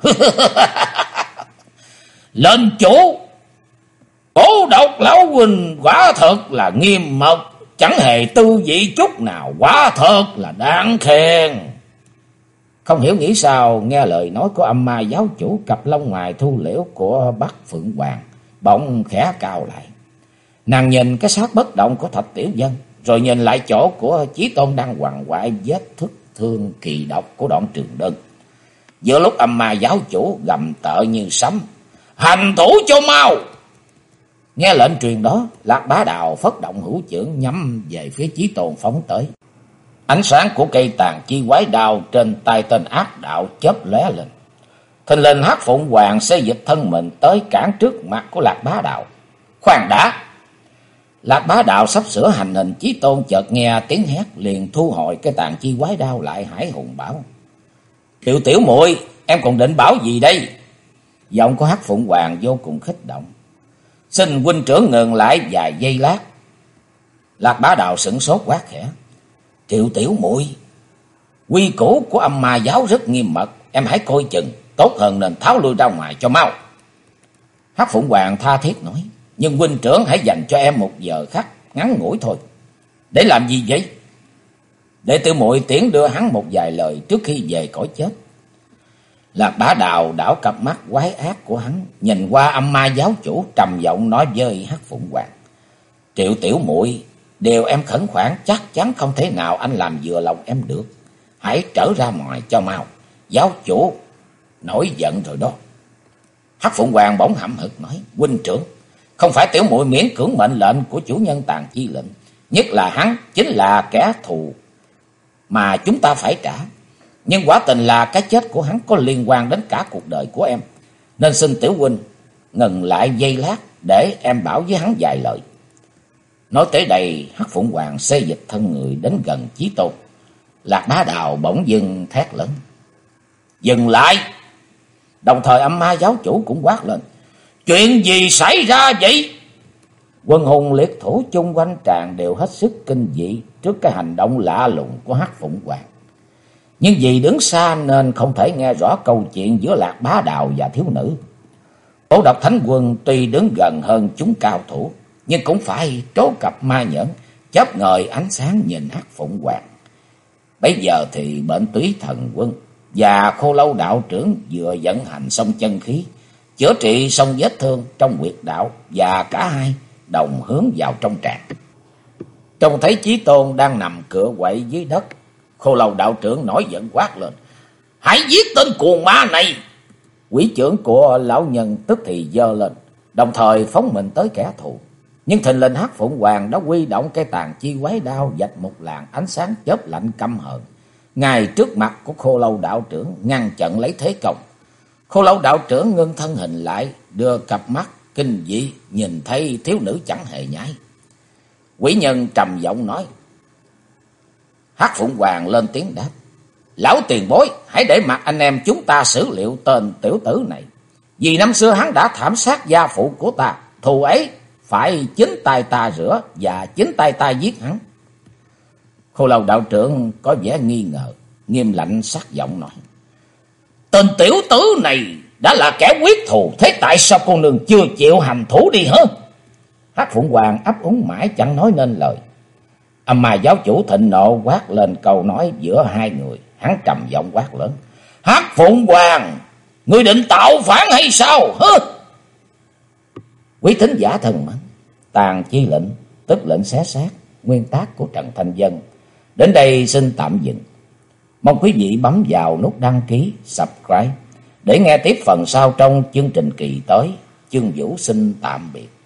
Lên chủ, Cổ Độc lão huynh quả thật là nghiêm mật, chẳng hề tư vị chút nào, quả thật là đáng khen. Không hiểu nghĩ sao, nghe lời nói của Âm Ma giáo chủ, cặp lông mày thu liễu của Bắc Phượng Hoàng bỗng khẽ cao lại. Nàng nhìn cái xác bất động của Thạch Tiểu Dân, rồi nhìn lại chỗ của Chí Tôn đang quằn quại vết thương kỳ độc của Đoạn Trường Đơn. Giữa lúc Âm Ma giáo chủ gầm tợ như sấm: Hành thủ cho mau! Nghe lệnh truyền đó, Lạc Bá Đạo phất động hữu chưởng nhắm về phía Chí Tôn phóng tới. Ánh sáng của cây tàn chi quái đao trên tay tên ác đạo chớp lóe lên. Thình lình Hắc Phụng Hoàng xê dịch thân mình tới cản trước mặt của Lạc Bá Đạo. Khoan đã! Lạc Bá Đạo sắp sửa hành hình Chí Tôn, chợt nghe tiếng hét liền thu hồi cái tàn chi quái đao lại, hải hùng bảo: Tiểu muội, em còn định bảo gì đây? Giọng của Hắc Phụng Hoàng vô cùng kích động. Xin huynh trưởng ngừng lại vài giây lát. Lạc Bá Đạo sửng sốt quát khẽ: Tiểu muội, quy củ của Âm Ma giáo rất nghiêm mật, em hãy coi chừng, tốt hơn nên tháo lui ra ngoài cho mau. Hắc Phụng Hoàng tha thiết nói: Nhưng huynh trưởng hãy dành cho em một giờ khắc ngắn ngủi thôi. Để làm gì vậy? Để tiểu muội tiễn đưa hắn một vài lời trước khi về cõi chết. Lạc Bá Đạo đảo cặp mắt quái ác của hắn, nhìn qua Âm Ma giáo chủ, trầm giọng nói với Hắc Phụng Hoàng: Triệu tiểu muội, điều em khẩn khoản chắc chắn không thể nào anh làm vừa lòng em được. Hãy trở ra ngoài cho mau. Giáo chủ nổi giận rồi đó. Hắc Phụng Hoàng bỗng hậm hực nói: huynh trưởng, không phải tiểu muội miễn cưỡng mệnh lệnh của chủ nhân Tàn Chi lệnh, nhất là hắn chính là kẻ thù mà chúng ta phải trả. Nhưng quả tình là cái chết của hắn có liên quan đến cả cuộc đời của em, nên xin tiểu huynh ngừng lại giây lát để em bảo với hắn vài lời. Nói tới đây, Hắc Phụng Hoàng xê dịch thân người đến gần Chí Tôn. Lạc Bá Đào bỗng dưng thét lớn: dừng lại! Đồng thời Âm Ma giáo chủ cũng quát lên: chuyện gì xảy ra vậy? Quân hùng liệt thủ chung quanh tràng đều hết sức kinh dị trước cái hành động lạ lùng của Hắc Phụng Hoàng. Nhưng vì đứng xa nên không thể nghe rõ câu chuyện giữa Lạc Bá Đào và thiếu nữ. Cổ Độc Thánh Quân tuy đứng gần hơn chúng cao thủ, nhưng cũng phải trố cặp ma nhẫn, chớp ngời ánh sáng nhìn Hắc Phụng Hoàng. Bây giờ thì Bệnh Túy Thần Quân và Khô Lâu đạo trưởng vừa vận hành xong chân khí, chữa trị xong vết thương trong huyệt đạo, và cả hai đồng hướng vào trong tràng. Trông thấy Chí Tôn đang nằm cựa quậy dưới đất, Khô Lâu đạo trưởng nổi giận quát lên: hãy giết tên cuồng ma này! Quỷ chưởng của lão nhân tức thì giơ lên, đồng thời phóng mình tới kẻ thù. Nhưng thình lình Hắc Phụng Hoàng đã huy động cái Tàn Chi quái đao, vạch một làn ánh sáng chớp lạnh căm hờn ngay trước mặt của Khô Lâu đạo trưởng, ngăn chặn lấy thế công. Khô Lâu đạo trưởng ngưng thân hình lại, đưa cặp mắt kinh dị nhìn thấy thiếu nữ chẳng hề nhái. Quỷ nhân trầm giọng nói. Hắc Phụng Hoàng lên tiếng đáp: lão tiền bối, hãy để mặc anh em chúng ta xử liệu tên tiểu tử này. Vì năm xưa hắn đã thảm sát gia phụ của ta, thù ấy phải chính tay ta rửa và chính tay ta giết hắn. Khô Lâu đạo trưởng có vẻ nghi ngờ, nghiêm lạnh sắc giọng nói: tên tiểu tử này đã là kẻ quyết thù, thế tại sao cô nương chưa chịu hành thủ đi hả? Hắc Phụng Hoàng ấp úng mãi chẳng nói nên lời. Âm Ma giáo chủ thịnh nộ quát lên câu nói giữa hai người. Hắn trầm giọng quát lớn: Hắc Phụng Hoàng, ngươi định tạo phản hay sao hả? Quý thính giả thân mến, Tàn Chi lệnh tức lệnh xé xác, nguyên tác của Trần Thanh Vân đến đây xin tạm dừng. Mong quý vị bấm vào nút đăng ký, subscribe để nghe tiếp phần sau trong chương trình kỳ tới. Chương Vũ xin tạm biệt.